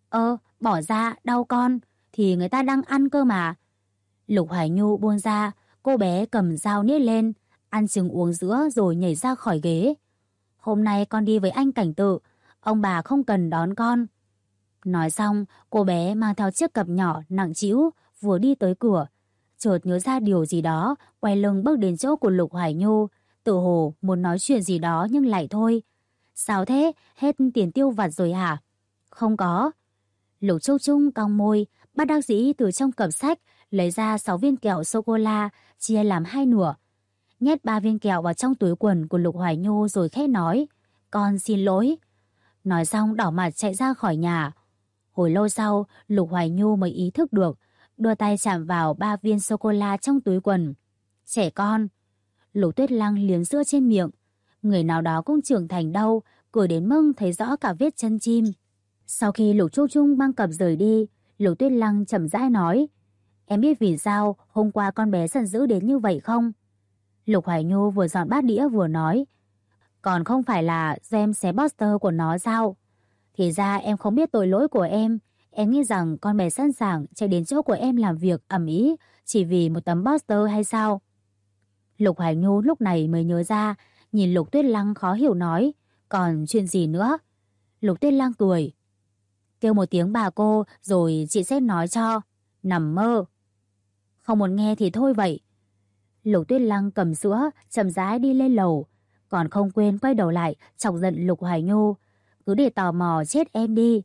Speaker 1: Bỏ ra, đau con, thì người ta đang ăn cơ mà. Lục Hoài Nhu buông ra, cô bé cầm dao niết lên, ăn trứng uống sữa rồi nhảy ra khỏi ghế. "Hôm nay con đi với anh Cảnh Tự, ông bà không cần đón con." Nói xong, cô bé mang theo chiếc cặp nhỏ nặng trĩu, vừa đi tới cửa, chợt nhớ ra điều gì đó, quay lưng bước đến chỗ của Lục Hoài Nhu, tự hồ muốn nói chuyện gì đó nhưng lại thôi. "Sao thế, hết tiền tiêu vặt rồi hả?" "Không có." Lục Trúc Trúc cong môi, bất đắc dĩ từ trong cặp sách lấy ra 6 viên kẹo sô-cô-la, chia làm 2 nửa. Nhét 3 viên kẹo vào trong túi quần của Lục Hoài Nhu rồi khẽ nói: "Con xin lỗi." Nói xong đỏ mặt chạy ra khỏi nhà. Hồi lâu sau, Lục Hoài Nhu mới ý thức được, đưa tay chạm vào 3 viên sô-cô-la trong túi quần. Trẻ con. Lục Tuyết Lăng liếm sữa trên miệng. Người nào đó cũng trưởng thành đâu, cười đến mức thấy rõ cả vết chân chim. Sau khi Lục Trúc Trúc mang cặp rời đi, Lục Tuyết Lăng chậm rãi nói: "Em biết vì sao hôm qua con bé giận dữ đến như vậy không?" Lục Hoài Nhu vừa dọn bát đĩa vừa nói: "Còn không phải là do em xé poster của nó sao? Thì ra em không biết tội lỗi của em. Em nghĩ rằng con bé sẵn sàng chạy đến chỗ của em làm việc ầm ĩ chỉ vì một tấm poster hay sao?" Lục Hoài Nhu lúc này mới nhớ ra, nhìn Lục Tuyết Lăng khó hiểu nói: "Còn chuyện gì nữa?" Lục Tuyết Lăng cười: "Kêu một tiếng bà cô rồi chị sẽ nói cho." "Nằm mơ." "Không muốn nghe thì thôi vậy." Lục Tuyết Lăng cầm sữa chậm rãi đi lên lầu, còn không quên quay đầu lại chọc giận Lục Hoài Nhu: "Cứ để tò mò chết em đi."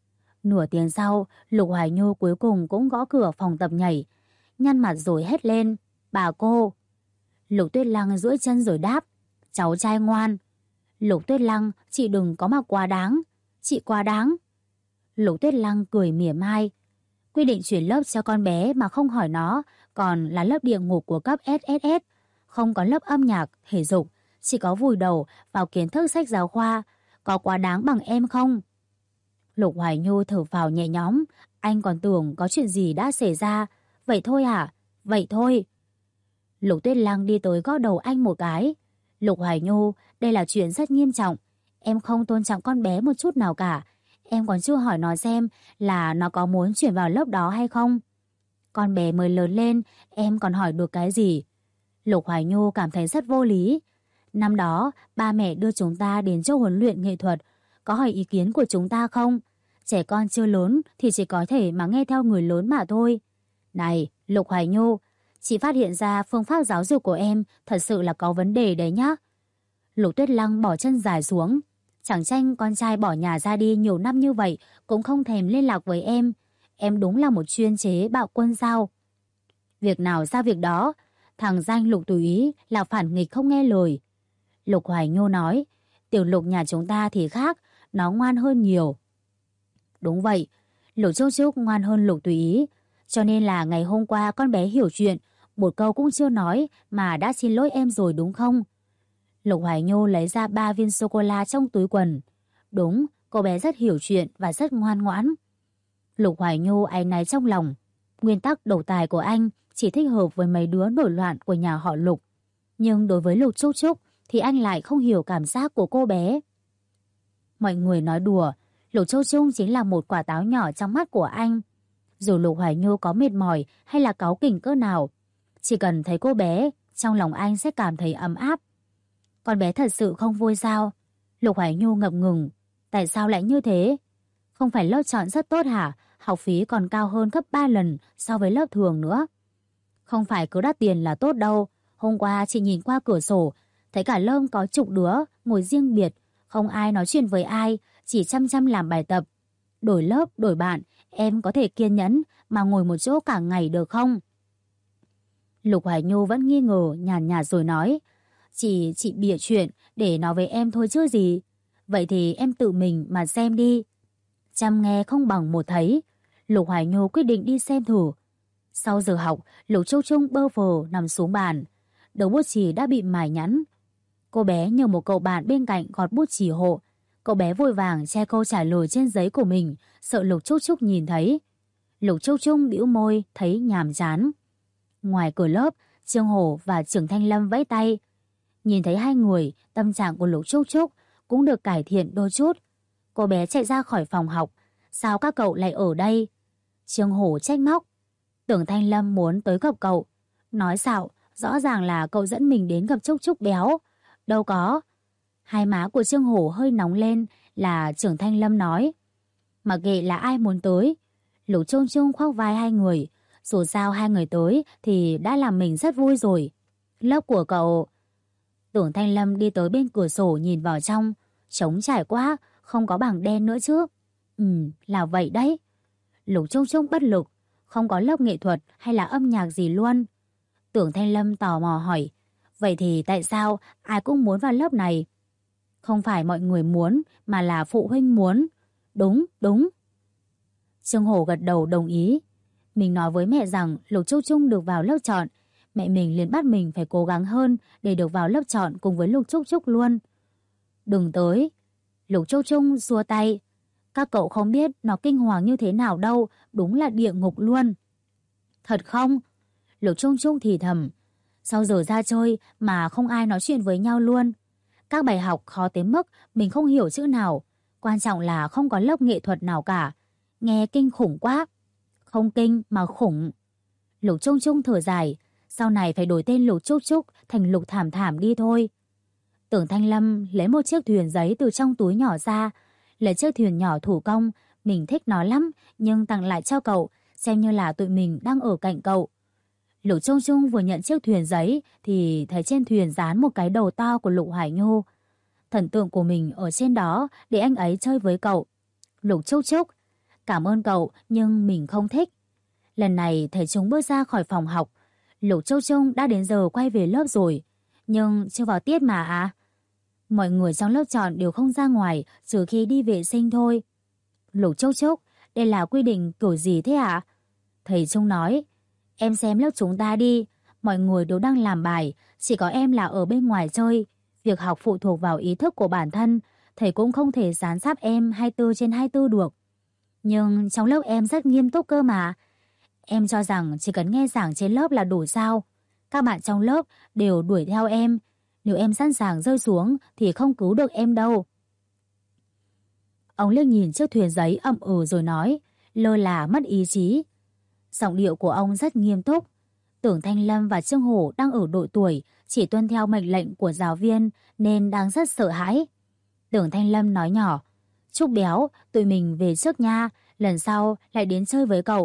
Speaker 1: Nửa tiếng sau, Lục Hoài Nhu cuối cùng cũng gõ cửa phòng tập nhảy, nhăn mặt rồi hét lên: "Bà cô." Lục Tuyết Lăng duỗi chân rồi đáp: "Cháu trai ngoan." "Lục Tuyết Lăng, chị đừng có mà quá đáng." "Chị quá đáng." Lục Tuyết Lăng cười mỉa mai. Quyết định chuyển lớp cho con bé mà không hỏi nó, còn là lớp địa ngục của cấp SSS, không có lớp âm nhạc, thể dục, chỉ có vùi đầu vào kiến thức sách giáo khoa, có quá đáng bằng em không? Lục Hoài Nhu thở phào nhẹ nhõm, anh còn tưởng có chuyện gì đã xảy ra. Vậy thôi à? Vậy thôi. Lục Tuyết Lăng đi tới gõ đầu anh một cái. Lục Hoài Nhu, đây là chuyện rất nghiêm trọng. Em không tôn trọng con bé một chút nào cả. Em còn chưa hỏi nó xem là nó có muốn chuyển vào lớp đó hay không. Con bé mới lớn lên, em còn hỏi được cái gì? Lục Hoài Nhu cảm thấy rất vô lý. Năm đó, ba mẹ đưa chúng ta đến chỗ huấn luyện nghệ thuật, có hỏi ý kiến của chúng ta không? Trẻ con chưa lớn thì chỉ có thể mà nghe theo người lớn mà thôi. Này, Lục Hoài Nhu, chị phát hiện ra phương pháp giáo dục của em thật sự là có vấn đề đấy nhá. Lục Tuyết Lăng bỏ chân dài xuống. Chẳng tranh con trai bỏ nhà ra đi nhiều năm như vậy cũng không thèm liên lạc với em. Em đúng là một chuyên chế bạo quân sao? Việc nào ra việc đó. Thằng danh Lục tùy ý là phản nghịch không nghe lời. Lục Hoài Nhu nói, tiểu Lục nhà chúng ta thì khác, nó ngoan hơn nhiều. Đúng vậy, Lục Trúc Trúc ngoan hơn Lục tùy ý. Cho nên là ngày hôm qua con bé hiểu chuyện, một câu cũng chưa nói mà đã xin lỗi em rồi đúng không? Lục Hoài Nhu lấy ra 3 viên sô-cô-la trong túi quần. Đúng, cô bé rất hiểu chuyện và rất ngoan ngoãn. Lục Hoài Nhu áy náy trong lòng. Nguyên tắc độc tài của anh chỉ thích hợp với mấy đứa nổi loạn của nhà họ Lục. Nhưng đối với Lục Trúc Trúc thì anh lại không hiểu cảm giác của cô bé. Mọi người nói đùa, Lục Trúc Trúc chính là một quả táo nhỏ trong mắt của anh. Dù Lục Hoài Nhu có mệt mỏi hay là cáu kỉnh cỡ nào, chỉ cần thấy cô bé, trong lòng anh sẽ cảm thấy ấm áp. Con bé thật sự không vui sao? Lục Hoài Nhu ngập ngừng. Tại sao lại như thế? Không phải lớp chọn rất tốt hả? Học phí còn cao hơn gấp 3 lần so với lớp thường nữa. Không phải cứ đắt tiền là tốt đâu. Hôm qua chị nhìn qua cửa sổ, thấy cả lớp có chục đứa ngồi riêng biệt, không ai nói chuyện với ai, chỉ chăm chăm làm bài tập. Đổi lớp, đổi bạn, em có thể kiên nhẫn mà ngồi một chỗ cả ngày được không? Lục Hoài Nhu vẫn nghi ngờ, nhàn nhạt rồi nói, chị bịa chuyện để nói với em thôi chứ gì. Vậy thì em tự mình mà xem đi. Chăm nghe không bằng một thấy. Lục Hoài Nhu quyết định đi xem thử. Sau giờ học, Lục Trúc Trung bơ phờ nằm xuống bàn. Đầu bút chì đã bị mài nhẵn. Cô bé nhờ một cậu bạn bên cạnh gọt bút chì hộ. Cậu bé vội vàng che câu trả lời trên giấy của mình, sợ Lục Trúc Trúc nhìn thấy. Lục Trúc Trung bĩu môi, thấy nhàm chán. Ngoài cửa lớp, Trương Hổ và Trưởng Thanh Lâm vẫy tay. Nhìn thấy hai người, tâm trạng của Lục Trúc Trúc cũng được cải thiện đôi chút. Cô bé chạy ra khỏi phòng học. Sao các cậu lại ở đây? Trương Hổ trách móc. Tưởng Thanh Lâm muốn tới gặp cậu. Nói xạo, rõ ràng là cậu dẫn mình đến gặp Trúc Trúc béo. Đâu có. Hai má của Trương Hổ hơi nóng lên là Trưởng Thanh Lâm nói. Mặc kệ là ai muốn tới. Lục Trung Trung khoác vai hai người. Dù sao hai người tới thì đã làm mình rất vui rồi. Lớp của cậu... Tưởng Thanh Lâm đi tới bên cửa sổ nhìn vào trong. Trống trải quá, không có bảng đen nữa chứ. Là vậy đấy. Lục Trung Trung bất lực, không có lớp nghệ thuật hay là âm nhạc gì luôn. Tưởng Thanh Lâm tò mò hỏi, vậy thì tại sao ai cũng muốn vào lớp này? Không phải mọi người muốn mà là phụ huynh muốn. Đúng, đúng. Trương Hổ gật đầu đồng ý. Mình nói với mẹ rằng Lục Trúc Trung được vào lớp chọn. Mẹ mình liền bắt mình phải cố gắng hơn để được vào lớp chọn cùng với Lục Trúc Trúc luôn. Đừng tới. Lục Trúc Trung xua tay. Các cậu không biết nó kinh hoàng như thế nào đâu, đúng là địa ngục luôn. Thật không? Lục Trúc Trúc thì thầm. Sau giờ ra chơi mà không ai nói chuyện với nhau luôn. Các bài học khó tới mức mình không hiểu chữ nào. Quan trọng là không có lớp nghệ thuật nào cả. Nghe kinh khủng quá. Không kinh mà khủng. Lục Trung Trung thở dài. Sau này phải đổi tên Lục Trúc Trúc thành Lục Thảm Thảm đi thôi. Tưởng Thanh Lâm lấy một chiếc thuyền giấy từ trong túi nhỏ ra. Lấy chiếc thuyền nhỏ thủ công. Mình thích nó lắm, nhưng tặng lại cho cậu, xem như là tụi mình đang ở cạnh cậu. Lục Trung Trung vừa nhận chiếc thuyền giấy thì thấy trên thuyền dán một cái đầu to của Lục Hoài Nhu. Thần tượng của mình ở trên đó để anh ấy chơi với cậu. Lục Trúc Trúc, cảm ơn cậu nhưng mình không thích. Lần này thầy chúng bước ra khỏi phòng học. Lục Trúc Trúc đã đến giờ quay về lớp rồi. Nhưng chưa vào tiết mà à? Mọi người trong lớp chọn đều không ra ngoài trừ khi đi vệ sinh thôi. Lục Trúc Trúc, đây là quy định kiểu gì thế ạ? Thầy Trung nói, em xem lớp chúng ta đi, mọi người đều đang làm bài, chỉ có em là ở bên ngoài chơi. Việc học phụ thuộc vào ý thức của bản thân, thầy cũng không thể dán sáp em 24/24 được. Nhưng trong lớp em rất nghiêm túc cơ mà. Em cho rằng chỉ cần nghe giảng trên lớp là đủ sao? Các bạn trong lớp đều đuổi theo em. Nếu em sẵn sàng rơi xuống thì không cứu được em đâu. Ông liếc nhìn chiếc thuyền giấy ậm ừ rồi nói, lơ là mất ý chí. Giọng điệu của ông rất nghiêm túc. Tưởng Thanh Lâm và Trương Hổ đang ở độ tuổi chỉ tuân theo mệnh lệnh của giáo viên nên đang rất sợ hãi. Tưởng Thanh Lâm nói nhỏ, Trúc Béo, tụi mình về trước nha, lần sau lại đến chơi với cậu.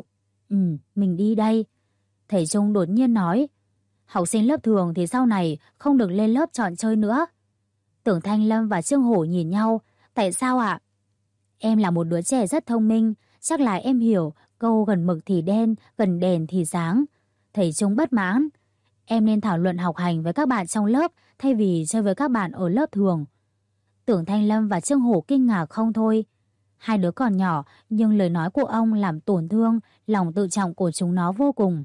Speaker 1: Mình đi đây. Thầy Trung đột nhiên nói, học sinh lớp thường thì sau này không được lên lớp chọn chơi nữa. Tưởng Thanh Lâm và Trương Hổ nhìn nhau, tại sao ạ? Em là một đứa trẻ rất thông minh, chắc là em hiểu câu gần mực thì đen, gần đèn thì sáng. Thầy Trung bất mãn, em nên thảo luận học hành với các bạn trong lớp thay vì chơi với các bạn ở lớp thường. Tưởng Thanh Lâm và Trương Hổ kinh ngạc không thôi. Hai đứa còn nhỏ nhưng lời nói của ông làm tổn thương lòng tự trọng của chúng nó vô cùng.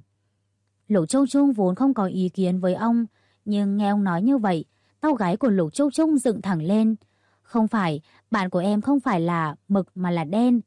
Speaker 1: Lục Trúc Trúc vốn không có ý kiến với ông, nhưng nghe ông nói như vậy, tóc gáy của Lục Trúc Trúc dựng thẳng lên. Không phải, bạn của em không phải là mực mà là đen.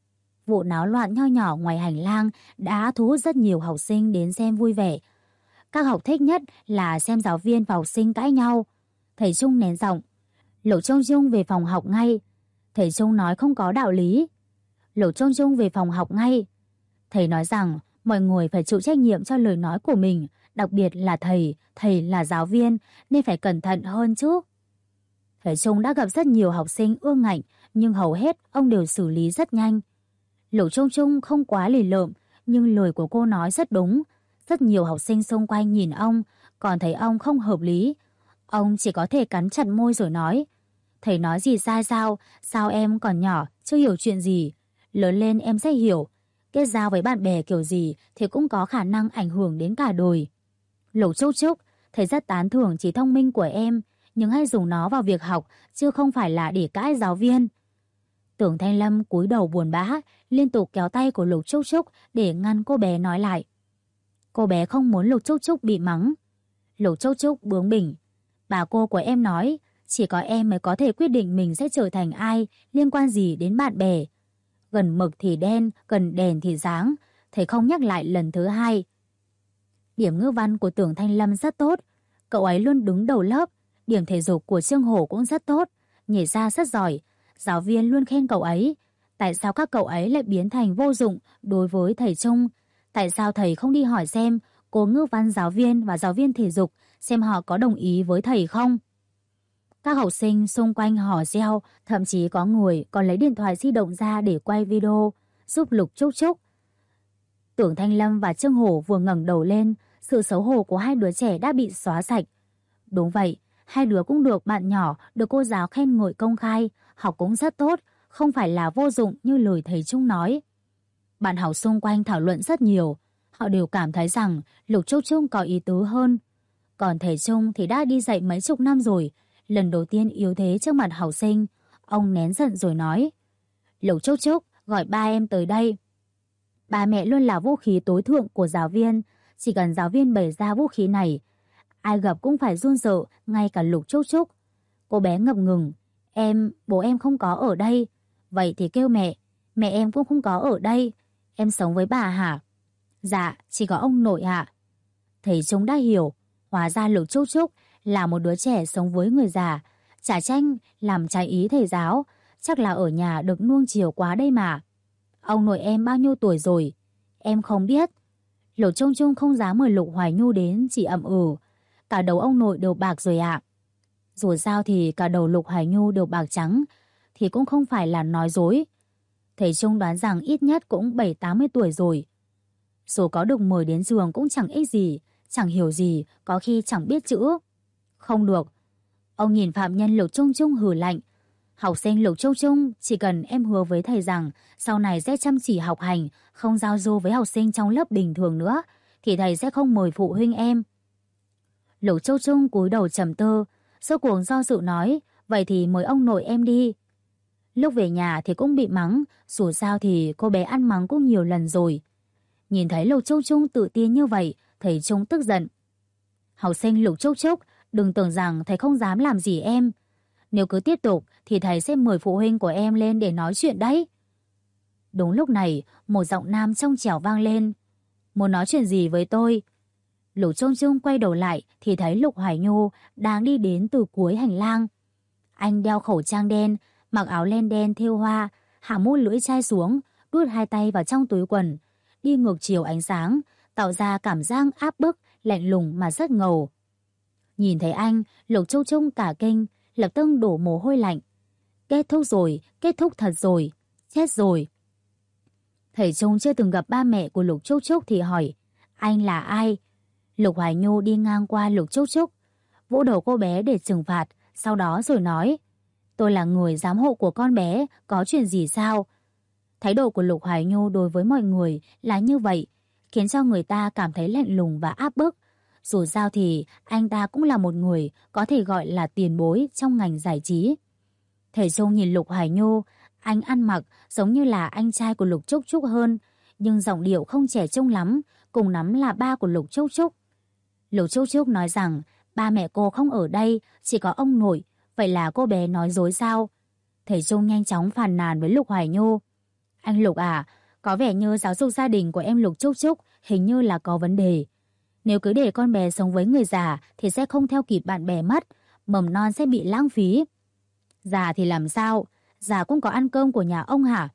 Speaker 1: Vụ náo loạn nho nhỏ ngoài hành lang đã thu hút rất nhiều học sinh đến xem vui vẻ. Các học thích nhất là xem giáo viên và học sinh cãi nhau. Thầy Trung nén giọng, Lục Trúc Trúc về phòng học ngay. Thầy Trung nói không có đạo lý. Lục Trúc Trúc về phòng học ngay. Thầy nói rằng mọi người phải chịu trách nhiệm cho lời nói của mình, đặc biệt là thầy là giáo viên nên phải cẩn thận hơn chứ. Thầy Trung đã gặp rất nhiều học sinh ương ngạnh, nhưng hầu hết ông đều xử lý rất nhanh. Lục Trung Trung không quá lì lợm, nhưng lời của cô nói rất đúng. Rất nhiều học sinh xung quanh nhìn ông, còn thấy ông không hợp lý. Ông chỉ có thể cắn chặt môi rồi nói, thầy nói gì sai sao? Sao em còn nhỏ, chưa hiểu chuyện gì? Lớn lên em sẽ hiểu. Kết giao với bạn bè kiểu gì thì cũng có khả năng ảnh hưởng đến cả đời. Lục Trúc Trúc, thầy rất tán thưởng trí thông minh của em, nhưng hãy dùng nó vào việc học, chứ không phải là để cãi giáo viên. Tưởng Thanh Lâm cúi đầu buồn bã, liên tục kéo tay của Lục Trúc Trúc để ngăn cô bé nói lại. Cô bé không muốn Lục Trúc Trúc bị mắng. Lục Trúc Trúc bướng bỉnh. Bà cô của em nói, chỉ có em mới có thể quyết định mình sẽ trở thành ai, liên quan gì đến bạn bè. Gần mực thì đen, gần đèn thì sáng. Thầy không nhắc lại lần thứ hai. Điểm ngữ văn của Tưởng Thanh Lâm rất tốt. Cậu ấy luôn đứng đầu lớp. Điểm thể dục của Trương Hổ cũng rất tốt. Nhảy ra rất giỏi. Giáo viên luôn khen cậu ấy. Tại sao các cậu ấy lại biến thành vô dụng đối với thầy Trung? Tại sao thầy không đi hỏi xem cô ngữ văn giáo viên và giáo viên thể dục xem họ có đồng ý với thầy không? Các học sinh xung quanh hò reo, thậm chí có người còn lấy điện thoại di động ra để quay video, giúp Lục Trúc Trúc. Tưởng Thanh Lâm và Trương Hổ vừa ngẩng đầu lên, sự xấu hổ của hai đứa trẻ đã bị xóa sạch. Đúng vậy, hai đứa cũng được bạn nhỏ, được cô giáo khen ngợi công khai, học cũng rất tốt, không phải là vô dụng như lời thầy Trung nói. Bạn học xung quanh thảo luận rất nhiều, họ đều cảm thấy rằng Lục Trúc Trúc có ý tứ hơn. Còn thầy Trung thì đã đi dạy mấy chục năm rồi, lần đầu tiên yếu thế trước mặt học sinh, ông nén giận rồi nói, Lục Trúc Trúc, gọi ba em tới đây. Ba mẹ luôn là vũ khí tối thượng của giáo viên, chỉ cần giáo viên bày ra vũ khí này, ai gặp cũng phải run sợ, ngay cả Lục Trúc Trúc. Cô bé ngập ngừng, bố em không có ở đây. Vậy thì kêu mẹ em cũng không có ở đây. Em sống với bà hả? Dạ, chỉ có ông nội ạ. Thầy Trung đã hiểu, hóa ra Lục Trúc Trúc là một đứa trẻ sống với người già, chả tranh làm trái ý thầy giáo, chắc là ở nhà được nuông chiều quá đây mà. Ông nội em bao nhiêu tuổi rồi? Em không biết. Lục Trung Trung không dám mời Lục Hoài Nhu đến, chỉ ậm ừ. Cả đầu ông nội đều bạc rồi ạ. Dù sao thì cả đầu Lục Hoài Nhu đều bạc trắng, thì cũng không phải là nói dối. Thầy Trung đoán rằng ít nhất cũng 70-80 tuổi rồi. Dù có được mời đến trường cũng chẳng ích gì, chẳng hiểu gì, có khi chẳng biết chữ. Không được. Ông nhìn phạm nhân Lục Trung Trung hừ lạnh. Học sinh Lục Trung Trung, chỉ cần em hứa với thầy rằng sau này sẽ chăm chỉ học hành, không giao du với học sinh trong lớp bình thường nữa, thì thầy sẽ không mời phụ huynh em. Lục Trung Trung cúi đầu trầm tư, rốt cuộc do dự nói, vậy thì mời ông nội em đi. Lúc về nhà thì cũng bị mắng, dù sao thì cô bé ăn mắng cũng nhiều lần rồi. Nhìn thấy Lục Trúc Trúc tự tin như vậy, thầy Trung tức giận. Học sinh Lục Trúc Trúc, đừng tưởng rằng thầy không dám làm gì em. Nếu cứ tiếp tục thì thầy sẽ mời phụ huynh của em lên để nói chuyện đấy. Đúng lúc này, một giọng nam trong trẻo vang lên. Muốn nói chuyện gì với tôi? Lục Trúc Trúc quay đầu lại thì thấy Lục Hoài Nhu đang đi đến từ cuối hành lang. Anh đeo khẩu trang đen, mặc áo len đen thêu hoa, hạ mũ lưỡi chai xuống, đút hai tay vào trong túi quần, đi ngược chiều ánh sáng, tạo ra cảm giác áp bức, lạnh lùng mà rất ngầu. Nhìn thấy anh, Lục Trúc Trúc cả kinh, lập tức đổ mồ hôi lạnh. Kết thúc rồi, kết thúc thật rồi, chết rồi. Thầy Trung chưa từng gặp ba mẹ của Lục Trúc Trúc thì hỏi, anh là ai? Lục Hoài Nhu đi ngang qua Lục Trúc Trúc, vỗ đầu cô bé để trừng phạt, sau đó rồi nói, tôi là người giám hộ của con bé, có chuyện gì sao? Thái độ của Lục Hoài Nhu đối với mọi người là như vậy, khiến cho người ta cảm thấy lạnh lùng và áp bức. Dù sao thì anh ta cũng là một người có thể gọi là tiền bối trong ngành giải trí. Thầy Trung nhìn Lục Hoài Nhu, anh ăn mặc giống như là anh trai của Lục Trúc Trúc hơn, nhưng giọng điệu không trẻ trung lắm, cùng lắm là ba của Lục Trúc Trúc. Lục Trúc Trúc nói rằng ba mẹ cô không ở đây, chỉ có ông nội, vậy là cô bé nói dối sao? Thầy Trung nhanh chóng phàn nàn với Lục Hoài Nhu. Anh Lục à, có vẻ như giáo dục gia đình của em Lục Trúc Trúc hình như là có vấn đề. Nếu cứ để con bé sống với người già thì sẽ không theo kịp bạn bè mất, mầm non sẽ bị lãng phí. Già thì làm sao? Già cũng có ăn cơm của nhà ông hả?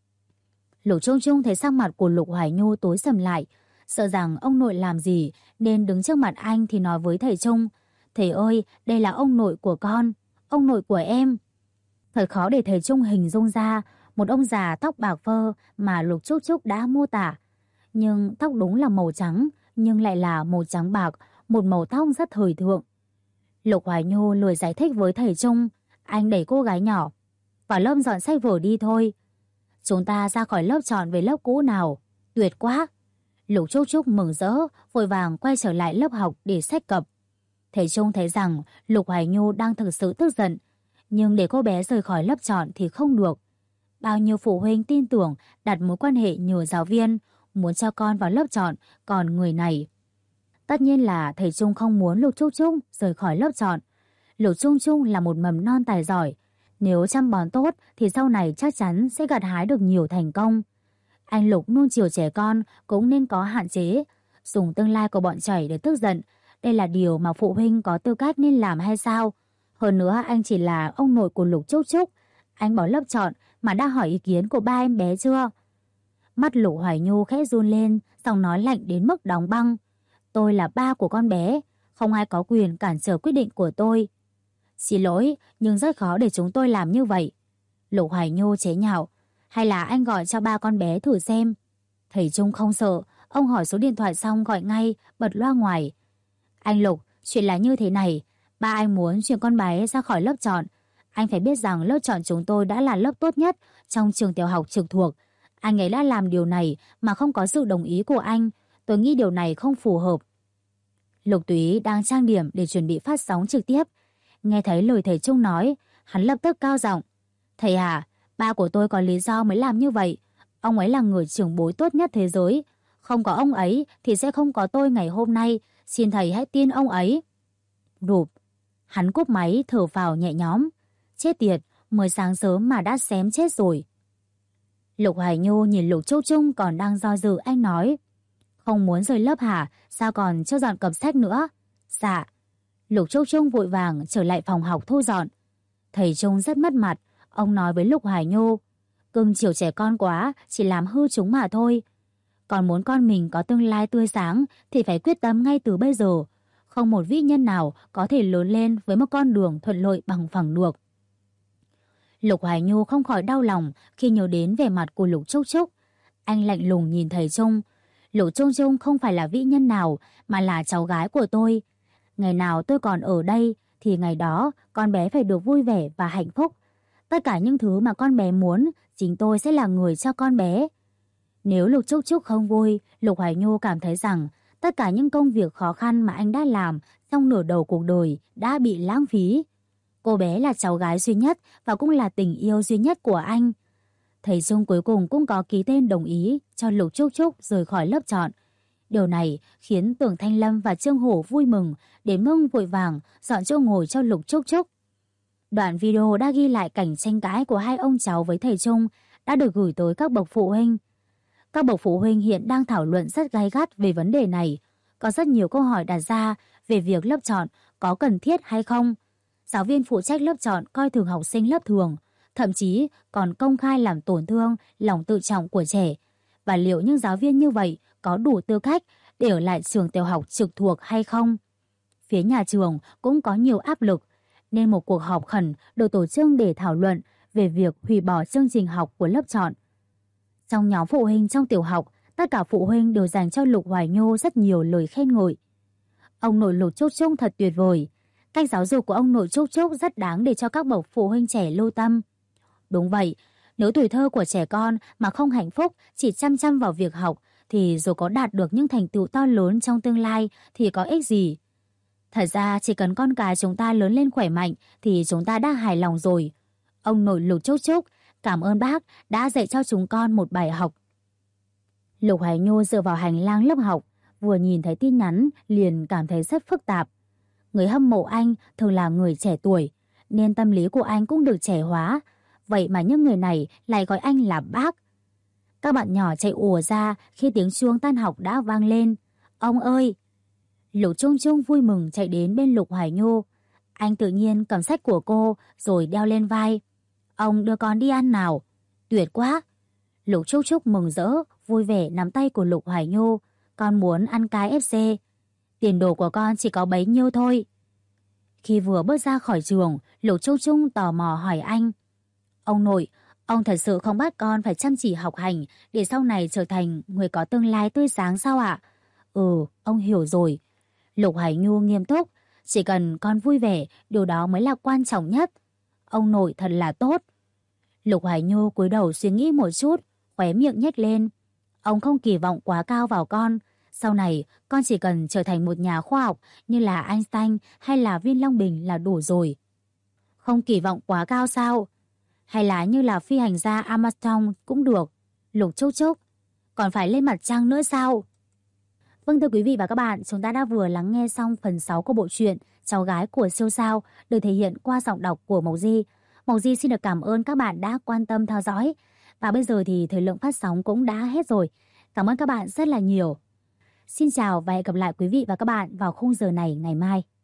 Speaker 1: Lục Trung Trung thấy sắc mặt của Lục Hoài Nhu tối sầm lại, sợ rằng ông nội làm gì nên đứng trước mặt anh thì nói với thầy Trung. Thầy ơi, đây là ông nội của con, ông nội của em. Thật khó để thầy Trung hình dung ra một ông già tóc bạc phơ mà Lục Trúc Trúc đã mô tả. Nhưng tóc đúng là màu trắng, nhưng lại là màu trắng bạc, một màu tóc rất thời thượng. Lục Hoài Nhu lười giải thích với thầy Trung, anh đẩy cô gái nhỏ. Vào lớp dọn sách vở đi thôi. Chúng ta ra khỏi lớp chọn về lớp cũ nào. Tuyệt quá. Lục Trúc Trúc mừng rỡ, vội vàng quay trở lại lớp học để xách cặp. Thầy Trung thấy rằng Lục Hoài Nhu đang thực sự tức giận, nhưng để cô bé rời khỏi lớp chọn thì không được. Bao nhiêu phụ huynh tin tưởng đặt mối quan hệ nhờ giáo viên, muốn cho con vào lớp chọn, còn người này. Tất nhiên là thầy Trung không muốn Lục Trúc Trúc rời khỏi lớp chọn. Lục Trung Trung là một mầm non tài giỏi, nếu chăm bón tốt thì sau này chắc chắn sẽ gặt hái được nhiều thành công. Anh Lục nuông chiều trẻ con cũng nên có hạn chế, dùng tương lai của bọn trẻ để tức giận, đây là điều mà phụ huynh có tư cách nên làm hay sao? Hơn nữa anh chỉ là ông nội của Lục Trúc Trúc, anh bỏ lớp chọn mà đã hỏi ý kiến của ba em bé chưa? Mắt Lục Hoài Nhu khẽ run lên, giọng nói lạnh đến mức đóng băng. Tôi là ba của con bé, không ai có quyền cản trở quyết định của tôi. Xin lỗi, nhưng rất khó để chúng tôi làm như vậy. Lục Hoài Nhu chế nhạo. Hay là anh gọi cho ba con bé thử xem. Thầy Trung không sợ, ông hỏi số điện thoại xong gọi ngay, bật loa ngoài. Anh Lục, chuyện là như thế này, ba anh muốn chuyển con bé ra khỏi lớp chọn. Anh phải biết rằng lớp chọn chúng tôi đã là lớp tốt nhất trong trường tiểu học trực thuộc. Anh ấy đã làm điều này mà không có sự đồng ý của anh. Tôi nghĩ điều này không phù hợp. Lục Túy đang trang điểm để chuẩn bị phát sóng trực tiếp. Nghe thấy lời thầy Trung nói, hắn lập tức cao giọng. Thầy à, ba của tôi có lý do mới làm như vậy. Ông ấy là người trưởng bối tốt nhất thế giới. Không có ông ấy thì sẽ không có tôi ngày hôm nay. Xin thầy hãy tin ông ấy. Rụp. Hắn cúp máy thở phào nhẹ nhõm. Chết tiệt, mới sáng sớm mà đã xém chết rồi. Lục Hoài Nhu nhìn Lục Trúc Trung còn đang do dự, anh nói. Không muốn rời lớp hả? Sao còn chưa dọn cặp sách nữa? Dạ. Lục Trúc Trung vội vàng trở lại phòng học thu dọn. Thầy Trung rất mất mặt. Ông nói với Lục Hoài Nhu, cưng chiều trẻ con quá, chỉ làm hư chúng mà thôi. Còn muốn con mình có tương lai tươi sáng thì phải quyết tâm ngay từ bây giờ. Không một vĩ nhân nào có thể lớn lên với một con đường thuận lợi bằng phẳng được. Lục Hoài Nhu không khỏi đau lòng khi nhớ đến vẻ mặt của Lục Trúc Trúc. Anh lạnh lùng nhìn thầy Trung. Lục Trung Trung không phải là vĩ nhân nào mà là cháu gái của tôi. Ngày nào tôi còn ở đây thì ngày đó con bé phải được vui vẻ và hạnh phúc. Tất cả những thứ mà con bé muốn, chính tôi sẽ là người cho con bé. Nếu Lục Trúc Trúc không vui, Lục Hoài Nhu cảm thấy rằng tất cả những công việc khó khăn mà anh đã làm trong nửa đầu cuộc đời đã bị lãng phí. Cô bé là cháu gái duy nhất và cũng là tình yêu duy nhất của anh. Thầy Trung cuối cùng cũng có ký tên đồng ý cho Lục Trúc Trúc rời khỏi lớp chọn. Điều này khiến Tưởng Thanh Lâm và Trương Hổ vui mừng đến mức vội vàng dọn chỗ ngồi cho Lục Trúc Trúc. Đoạn video đã ghi lại cảnh tranh cãi của hai ông cháu với thầy Trung đã được gửi tới các bậc phụ huynh. Các bậc phụ huynh hiện đang thảo luận rất gay gắt về vấn đề này. Có rất nhiều câu hỏi đặt ra về việc lớp chọn có cần thiết hay không. Giáo viên phụ trách lớp chọn coi thường học sinh lớp thường, thậm chí còn công khai làm tổn thương lòng tự trọng của trẻ. Và liệu những giáo viên như vậy có đủ tư cách để ở lại trường tiểu học trực thuộc hay không? Phía nhà trường cũng có nhiều áp lực, nên một cuộc họp khẩn được tổ chức để thảo luận về việc hủy bỏ chương trình học của lớp chọn. Trong nhóm phụ huynh trong tiểu học, tất cả phụ huynh đều dành cho Lục Hoài Nhô rất nhiều lời khen ngợi. Ông nội Lục Trúc Trúc thật tuyệt vời. Cách giáo dục của ông nội Trúc Trúc rất đáng để cho các bậc phụ huynh trẻ lưu tâm. Đúng vậy, nếu tuổi thơ của trẻ con mà không hạnh phúc, chỉ chăm chăm vào việc học, thì dù có đạt được những thành tựu to lớn trong tương lai thì có ích gì. Thật ra chỉ cần con cái chúng ta lớn lên khỏe mạnh thì chúng ta đã hài lòng rồi. Ông nội Lục Trúc Trúc, cảm ơn bác đã dạy cho chúng con một bài học. Lục Hoài Nhô dựa vào hành lang lớp học, vừa nhìn thấy tin nhắn liền cảm thấy rất phức tạp. Người hâm mộ anh thường là người trẻ tuổi, nên tâm lý của anh cũng được trẻ hóa. Vậy mà những người này lại gọi anh là bác. Các bạn nhỏ chạy ùa ra khi tiếng chuông tan học đã vang lên. Ông ơi! Lục Trung Trung vui mừng chạy đến bên Lục Hoài Nhô. Anh tự nhiên cầm sách của cô rồi đeo lên vai. Ông đưa con đi ăn nào. Tuyệt quá! Lục Trúc Trúc mừng rỡ, vui vẻ nắm tay của Lục Hoài Nhô. Con muốn ăn KFC. Tiền đồ của con chỉ có bấy nhiêu thôi. Khi vừa bước ra khỏi trường, Lục Trúc Trúc tò mò hỏi anh. Ông nội, ông thật sự không bắt con phải chăm chỉ học hành để sau này trở thành người có tương lai tươi sáng sao ạ? Ừ, ông hiểu rồi. Lục Hoài Nhu nghiêm túc. Chỉ cần con vui vẻ, điều đó mới là quan trọng nhất. Ông nội thật là tốt. Lục Hoài Nhu cúi đầu suy nghĩ một chút, khóe miệng nhếch lên. Ông không kỳ vọng quá cao vào con. Sau này, con chỉ cần trở thành một nhà khoa học như là Einstein hay là Viên Long Bình là đủ rồi. Không kỳ vọng quá cao sao? Hay là như là phi hành gia Armstrong cũng được. Lục Trúc Trúc, còn phải lên mặt trăng nữa sao? Vâng, thưa quý vị và các bạn, chúng ta đã vừa lắng nghe xong phần 6 của bộ truyện Cháu gái của siêu sao được thể hiện qua giọng đọc của Mộc Di. Mộc Di xin được cảm ơn các bạn đã quan tâm theo dõi. Và bây giờ thì thời lượng phát sóng cũng đã hết rồi. Cảm ơn các bạn rất là nhiều. Xin chào và hẹn gặp lại quý vị và các bạn vào khung giờ này ngày mai.